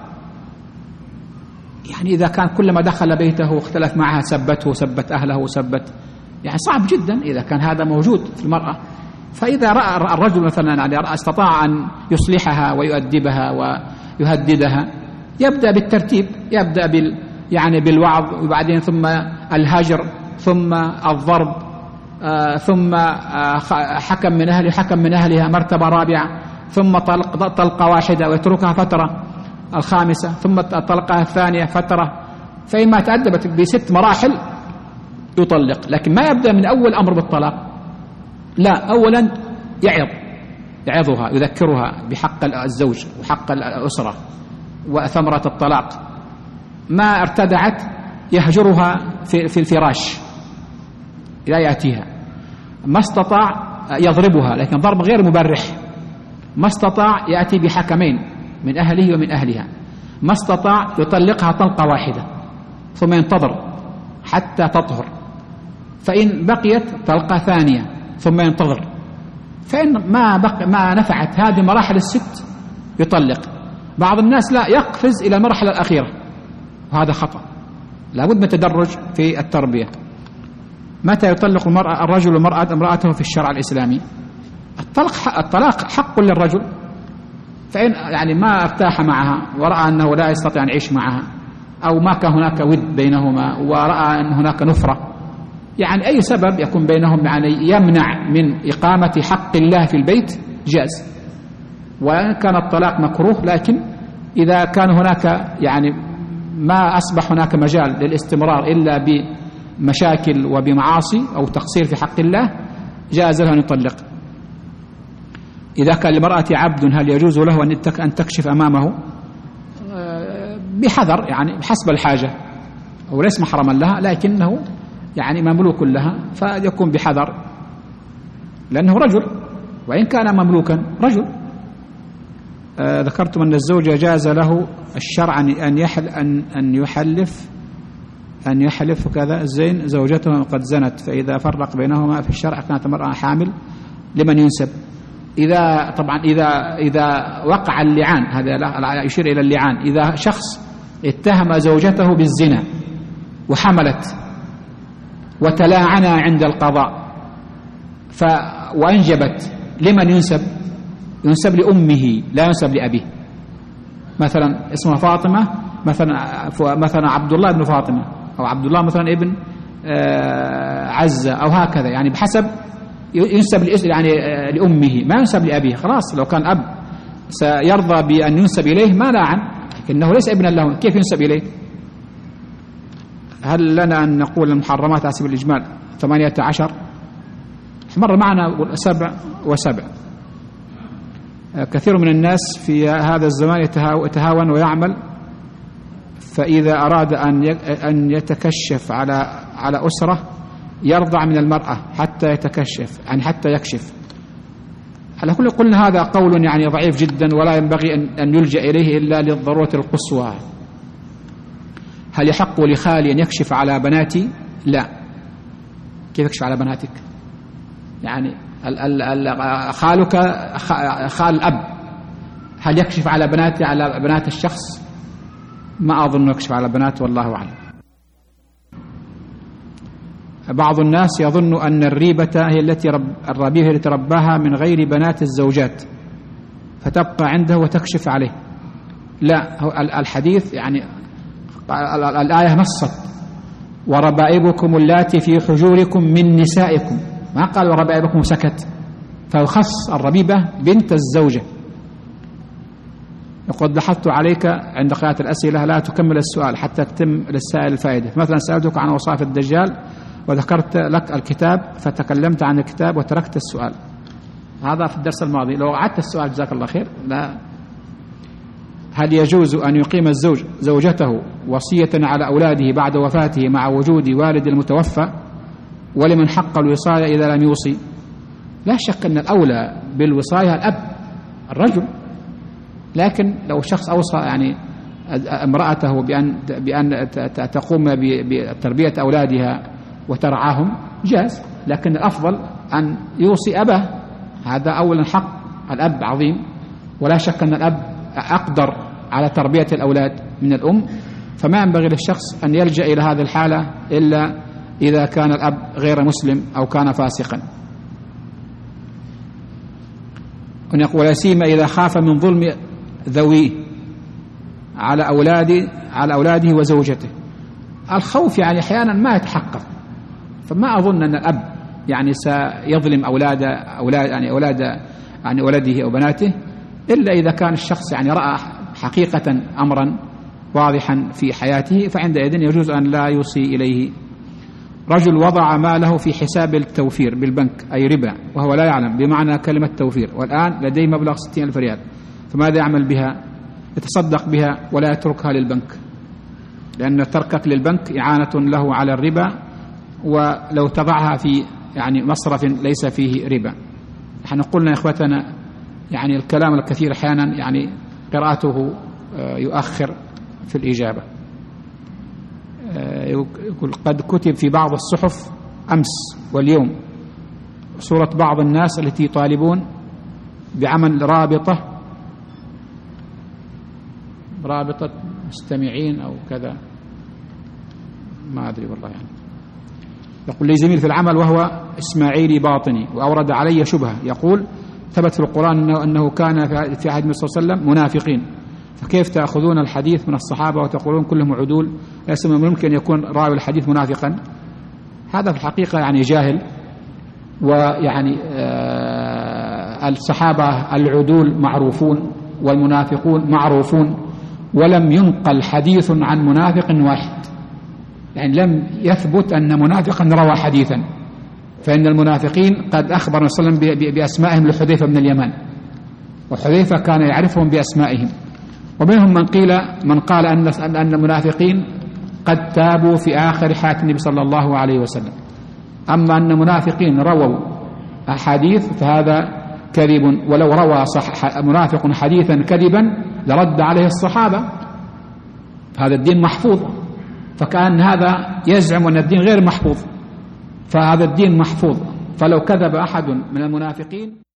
يعني إذا كان كلما دخل بيته واختلف معها سبته وسبت أهله وسبت، يعني صعب جدا إذا كان هذا موجود في المرأة. فإذا رأى الرجل مثلا يعني استطاع أن يصلحها ويؤدبها ويهددها، يبدأ بالترتيب، يبدأ يعني بالوعظ، وبعدين ثم الهجر، ثم الضرب، ثم حكم من أهله، حكم من أهلها مرتبة رابعة، ثم طلقة واحدة ويتركها فترة الخامسة، ثم الطلقة الثانية فترة. فإما تأدبت ب6 مراحل يطلق. لكن ما يبدأ من أول أمر بالطلاق، لا، أولا يعظها، يذكرها بحق الزوج وحق الأسرة وثمرة الطلاق. ما ارتدعت يهجرها في الفراش لا يأتيها. ما استطاع يضربها، لكن ضرب غير مبرح. ما استطاع يأتي بحكمين من أهله ومن أهلها. ما استطاع يطلقها طلقة واحدة ثم ينتظر حتى تطهر، فإن بقيت طلقة ثانية ثم ينتظر، فإن ما نفعت هذه مراحل الست يطلق. بعض الناس لا يقفز إلى المرحلة الأخيرة، وهذا خطأ. لابد من التدرج في التربية. متى يطلق الرجل امرأته في الشرع الإسلامي؟ الطلاق حق للرجل، فإن يعني ما ارتاح معها ورأى أنه لا يستطيع أن يعيش معها، أو ما كان هناك ود بينهما ورأى أن هناك نفرة، يعني أي سبب يكون بينهم يعني يمنع من إقامة حق الله في البيت، جاز. وإن كان الطلاق مكروه، لكن إذا كان هناك يعني ما أصبح هناك مجال للاستمرار إلا بمشاكل وبمعاصي أو تقصير في حق الله، جاز له أن يطلق. إذا كان لمرأة عبد هل يجوز له أن تكشف أمامه؟ بحذر، يعني بحسب الحاجة، أو ليس محرما لها لكنه يعني مملوك لها، فيكون بحذر، لأنه رجل، وإن كان مملوكا رجل. ذكرتم أن الزوج جاز له الشرع أن يحلف كذا زين زوجته قد زنت، فإذا فرق بينهما في الشرع كانت المرأة حامل لمن ينسب. إذا وقع اللعان، هذا يشير إلى اللعان، إذا شخص اتهم زوجته بالزنا وحملت وتلاعنا عند القضاء وأنجبت، لمن ينسب؟ ينسب لأمه، لا ينسب لأبيه. مثلا اسمها فاطمة، مثلا عبد الله بن فاطمة، أو عبد الله مثلا ابن عزة، أو هكذا، يعني بحسب ينسب يعني لأمه، ما ينسب لأبيه. خلاص، لو كان أب سيرضى بأن ينسب إليه ما لعن، لكنه ليس ابنا له، كيف ينسب إليه؟ هل لنا أن نقول المحرمات على سبيل الإجمال 18؟ مر معنا 7 و7. كثير من الناس في هذا الزمان يتهاون ويعمل، فإذا أراد أن يتكشف على أسرة يرضع من المرأة حتى يتكشف، يعني حتى يكشف. على كل قلنا هذا قول يعني ضعيف جدا، ولا ينبغي أن يلجأ إليه إلا للضرورة القصوى. هل يحق لخالي أن يكشف على بناتي؟ لا. كيف يكشف على بناتك؟ يعني خالك خال الأب، هل يكشف على بنات الشخص؟ ما أظن يكشف على بنات، والله أعلم. بعض الناس يظن أن الريبة هي التي رباها من غير بنات الزوجات، فتبقى عنده وتكشف عليه. لا، الحديث يعني الآية نصت: وربائبكم اللاتي في حجوركم من نسائكم، ما قال وربائبكم سكت، فيخص الربيبة بنت الزوجة. وقد لاحظت عليك عند قراءة الأسئلة لا تكمل السؤال حتى تتم للسائل الفائدة. مثلا سألتك عن وصاف الدجال وذكرت لك الكتاب فتكلمت عن الكتاب وتركت السؤال، هذا في الدرس الماضي. لو أعدت السؤال جزاك الله خير. لا. هل يجوز أن يقيم الزوج زوجته وصية على أولاده بعد وفاته مع وجود والد المتوفى، ولمن حق الوصاية إذا لم يوصي؟ لا شك أن الأولى بالوصاية الأب الرجل، لكن لو شخص أوصى يعني امرأته بأن تقوم بتربية أولادها وترعاهم جاز، لكن الأفضل أن يوصي أباه. هذا أولا حق الأب عظيم، ولا شك أن الأب أقدر على تربية الأولاد من الأم، فما ينبغي للشخص أن يلجأ إلى هذه الحالة إلا إذا كان الأب غير مسلم أو كان فاسقا. ولا سيما إذا خاف من ظلم ذويه على أولاده وزوجته. الخوف يعني أحيانا ما يتحقق، فما أظن أن الأب يعني سيظلم أولاد ولده أو بناته، إلا إذا كان الشخص يعني رأى حقيقة أمرا واضحا في حياته، فعندئذ يجوز أن لا يوصي إليه. رجل وضع ماله في حساب التوفير بالبنك، أي ربا، وهو لا يعلم بمعنى كلمة توفير، والآن لديه مبلغ 60,000 ريال، فماذا يعمل بها؟ يتصدق بها ولا يتركها للبنك، لأن تركك للبنك إعانة له على الربا، ولو تضعها في يعني مصرف ليس فيه ربا. نحن قلنا يا إخوتنا يعني الكلام الكثير أحيانا يعني قراءته يؤخر في الإجابة. يقول قد كتب في بعض الصحف أمس واليوم صورة بعض الناس التي يطالبون بعمل رابطة مستمعين أو كذا، ما أدري والله يعني. يقول لي زميل في العمل وهو إسماعيلي باطني وأورد علي شبهة، يقول ثبت في القرآن أنه كان في عهد النبي صلى الله عليه وسلم منافقين، فكيف تأخذون الحديث من الصحابة وتقولون كلهم عدول؟ ليس من الممكن يكون راوي الحديث منافقا. هذا في الحقيقة يعني جاهل. ويعني الصحابة العدول معروفون والمنافقون معروفون، ولم ينقل حديث عن منافق واحد، يعني لم يثبت أن منافقا روى حديثا. فإن المنافقين قد أخبر صلى الله عليه وسلم بأسمائهم لحذيفة بن اليمان، وحذيفة كان يعرفهم بأسمائهم. ومنهم من قال أن المنافقين قد تابوا في آخر حياة النبي صلى الله عليه وسلم. أما أن منافقين رووا أحاديث فهذا كذب، ولو روى منافق حديثا كذبا لرد عليه الصحابة، فهذا الدين محفوظ. فكأن هذا يزعم أن الدين غير محفوظ، فهذا الدين محفوظ. فلو كذب أحد من المنافقين